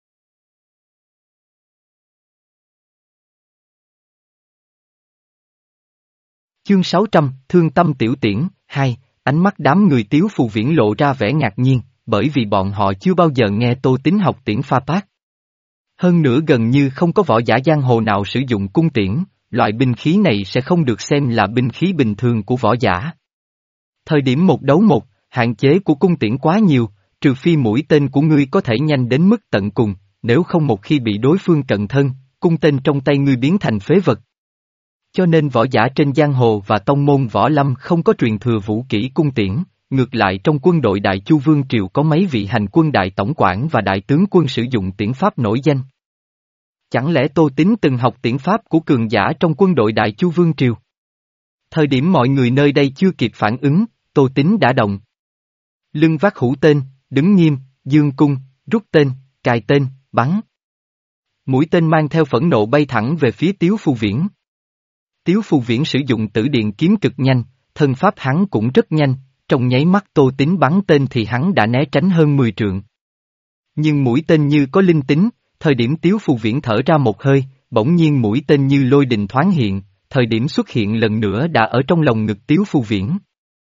Chương sáu trăm, Thương Tâm Tiểu Tiễn, hai, ánh mắt đám người Tiếu Phù Viễn lộ ra vẻ ngạc nhiên, bởi vì bọn họ chưa bao giờ nghe Tô Tín học tiễn pha tác. Hơn nữa gần như không có võ giả giang hồ nào sử dụng cung tiễn, loại binh khí này sẽ không được xem là binh khí bình thường của võ giả. Thời điểm một đấu một, hạn chế của cung tiễn quá nhiều, trừ phi mũi tên của ngươi có thể nhanh đến mức tận cùng, nếu không một khi bị đối phương cận thân, cung tên trong tay ngươi biến thành phế vật. Cho nên võ giả trên giang hồ và tông môn võ lâm không có truyền thừa vũ kỹ cung tiễn, ngược lại trong quân đội Đại Chu Vương Triều có mấy vị hành quân đại tổng quản và đại tướng quân sử dụng tiễn pháp nổi danh. Chẳng lẽ Tô Tín từng học tiễn pháp của cường giả trong quân đội Đại Chu Vương Triều? Thời điểm mọi người nơi đây chưa kịp phản ứng, Tô Tín đã động. Lưng vác hữu tên, đứng nghiêm, dương cung, rút tên, cài tên, bắn. Mũi tên mang theo phẫn nộ bay thẳng về phía Tiếu Phù Viễn. Tiếu Phù Viễn sử dụng tử điện kiếm cực nhanh, thân pháp hắn cũng rất nhanh, trong nháy mắt Tô Tín bắn tên thì hắn đã né tránh hơn mười trượng. Nhưng mũi tên như có linh tính, thời điểm Tiếu Phù Viễn thở ra một hơi, bỗng nhiên mũi tên như lôi đình thoáng hiện, thời điểm xuất hiện lần nữa đã ở trong lòng ngực Tiếu Phù Viễn.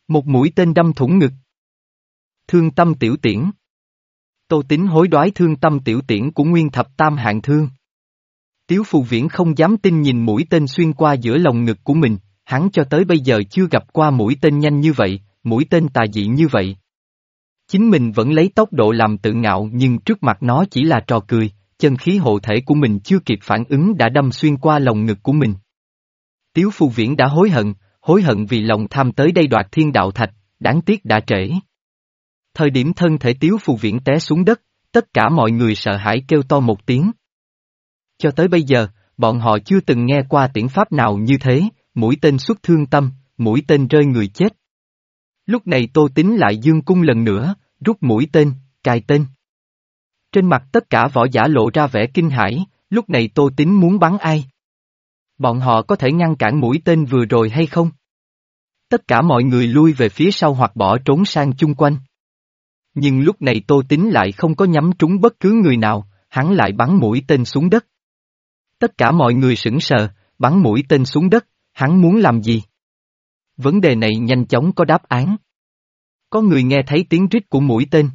Một mũi tên đâm thủng ngực. Thương tâm tiểu tiễn. Tô Tín hối đoái thương tâm tiểu tiễn của nguyên thập tam hạng thương. Tiếu Phù Viễn không dám tin nhìn mũi tên xuyên qua giữa lồng ngực của mình, hắn cho tới bây giờ chưa gặp qua mũi tên nhanh như vậy, mũi tên tà dị như vậy. Chính mình vẫn lấy tốc độ làm tự ngạo nhưng trước mặt nó chỉ là trò cười, chân khí hộ thể của mình chưa kịp phản ứng đã đâm xuyên qua lồng ngực của mình. Tiếu Phù Viễn đã hối hận, hối hận vì lòng tham tới đây đoạt thiên đạo thạch, đáng tiếc đã trễ. Thời điểm thân thể Tiếu Phù Viễn té xuống đất, tất cả mọi người sợ hãi kêu to một tiếng. Cho tới bây giờ, bọn họ chưa từng nghe qua tiễn pháp nào như thế, mũi tên xuất thương tâm, mũi tên rơi người chết. Lúc này Tô Tín lại dương cung lần nữa, rút mũi tên, cài tên. Trên mặt tất cả võ giả lộ ra vẻ kinh hãi, lúc này Tô Tín muốn bắn ai? Bọn họ có thể ngăn cản mũi tên vừa rồi hay không? Tất cả mọi người lui về phía sau hoặc bỏ trốn sang chung quanh. Nhưng lúc này Tô Tín lại không có nhắm trúng bất cứ người nào, hắn lại bắn mũi tên xuống đất. Tất cả mọi người sững sờ, bắn mũi tên xuống đất, hắn muốn làm gì? Vấn đề này nhanh chóng có đáp án. Có người nghe thấy tiếng rít của mũi tên.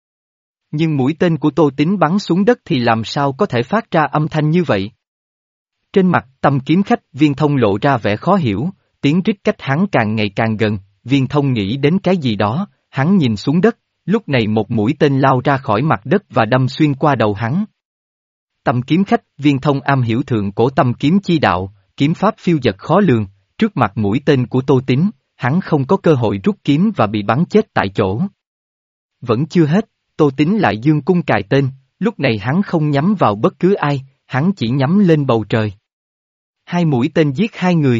Nhưng mũi tên của Tô Tín bắn xuống đất thì làm sao có thể phát ra âm thanh như vậy? Trên mặt Tâm kiếm khách Viên Thông lộ ra vẻ khó hiểu, tiếng rít cách hắn càng ngày càng gần, Viên Thông nghĩ đến cái gì đó, hắn nhìn xuống đất, lúc này một mũi tên lao ra khỏi mặt đất và đâm xuyên qua đầu hắn. Tâm kiếm khách Viên Thông am hiểu thượng cổ tâm kiếm chi đạo, kiếm pháp phiêu dật khó lường, trước mặt mũi tên của Tô Tín, hắn không có cơ hội rút kiếm và bị bắn chết tại chỗ. Vẫn chưa hết, Tô Tín lại dương cung cài tên, lúc này hắn không nhắm vào bất cứ ai, hắn chỉ nhắm lên bầu trời. Hai mũi tên giết hai người.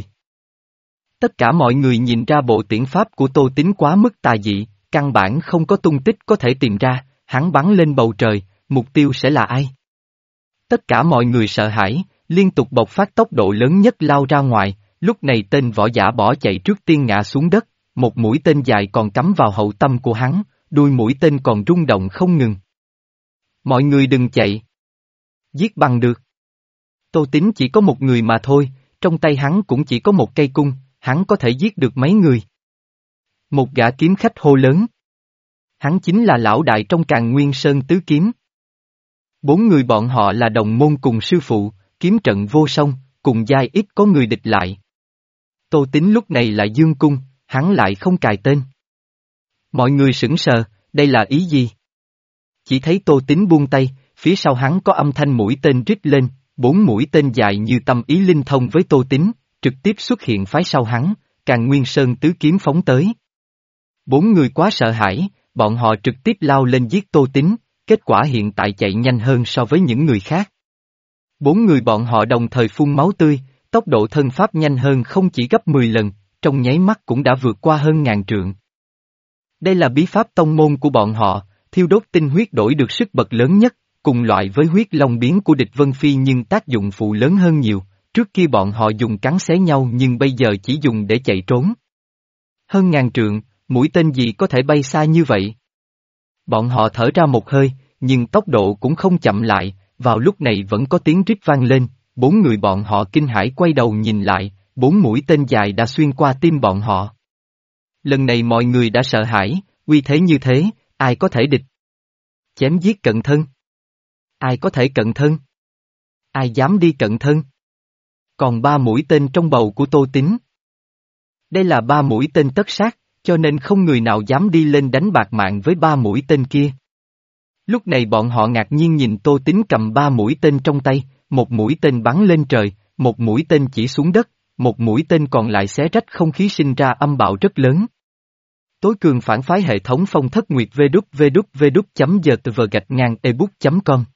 Tất cả mọi người nhìn ra bộ tiễn pháp của Tô Tín quá mức tà dị, căn bản không có tung tích có thể tìm ra, hắn bắn lên bầu trời, mục tiêu sẽ là ai? Tất cả mọi người sợ hãi, liên tục bộc phát tốc độ lớn nhất lao ra ngoài, lúc này tên võ giả bỏ chạy trước tiên ngã xuống đất, một mũi tên dài còn cắm vào hậu tâm của hắn, đuôi mũi tên còn rung động không ngừng. Mọi người đừng chạy. Giết bằng được. Tô Tín chỉ có một người mà thôi, trong tay hắn cũng chỉ có một cây cung, hắn có thể giết được mấy người. Một gã kiếm khách hô lớn. Hắn chính là lão đại trong Càn Nguyên Sơn Tứ Kiếm. Bốn người bọn họ là đồng môn cùng sư phụ, kiếm trận vô song, cùng giai ít có người địch lại. Tô Tín lúc này lại dương cung, hắn lại không cài tên. Mọi người sững sờ, đây là ý gì? Chỉ thấy Tô Tín buông tay, phía sau hắn có âm thanh mũi tên rít lên, bốn mũi tên dài như tâm ý linh thông với Tô Tín, trực tiếp xuất hiện phái sau hắn, Càn Nguyên Sơn Tứ Kiếm phóng tới. Bốn người quá sợ hãi, bọn họ trực tiếp lao lên giết Tô Tín, kết quả hiện tại chạy nhanh hơn so với những người khác. Bốn người bọn họ đồng thời phun máu tươi, tốc độ thân pháp nhanh hơn không chỉ gấp mười lần, trong nháy mắt cũng đã vượt qua hơn ngàn trượng. Đây là bí pháp tông môn của bọn họ, thiêu đốt tinh huyết đổi được sức bật lớn nhất, cùng loại với huyết long biến của địch Vân Phi nhưng tác dụng phụ lớn hơn nhiều, trước kia bọn họ dùng cắn xé nhau nhưng bây giờ chỉ dùng để chạy trốn. Hơn ngàn trượng, mũi tên gì có thể bay xa như vậy? Bọn họ thở ra một hơi, nhưng tốc độ cũng không chậm lại, vào lúc này vẫn có tiếng rít vang lên, bốn người bọn họ kinh hãi quay đầu nhìn lại, bốn mũi tên dài đã xuyên qua tim bọn họ. Lần này mọi người đã sợ hãi, uy thế như thế, ai có thể địch? Chém giết cận thân. Ai có thể cận thân? Ai dám đi cận thân? Còn ba mũi tên trong bầu của Tô Tín. Đây là ba mũi tên tất sát, cho nên không người nào dám đi lên đánh bạc mạng với ba mũi tên kia. Lúc này bọn họ ngạc nhiên nhìn Tô Tín cầm ba mũi tên trong tay, một mũi tên bắn lên trời, một mũi tên chỉ xuống đất, một mũi tên còn lại xé rách không khí sinh ra âm bạo rất lớn. Tối cường phản phái hệ thống phong thất nguyệt www.gtv gạch ngang ebook chấm com.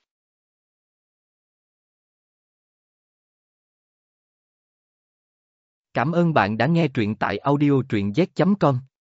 Cảm ơn bạn đã nghe truyện tại audio truyện z chấm com.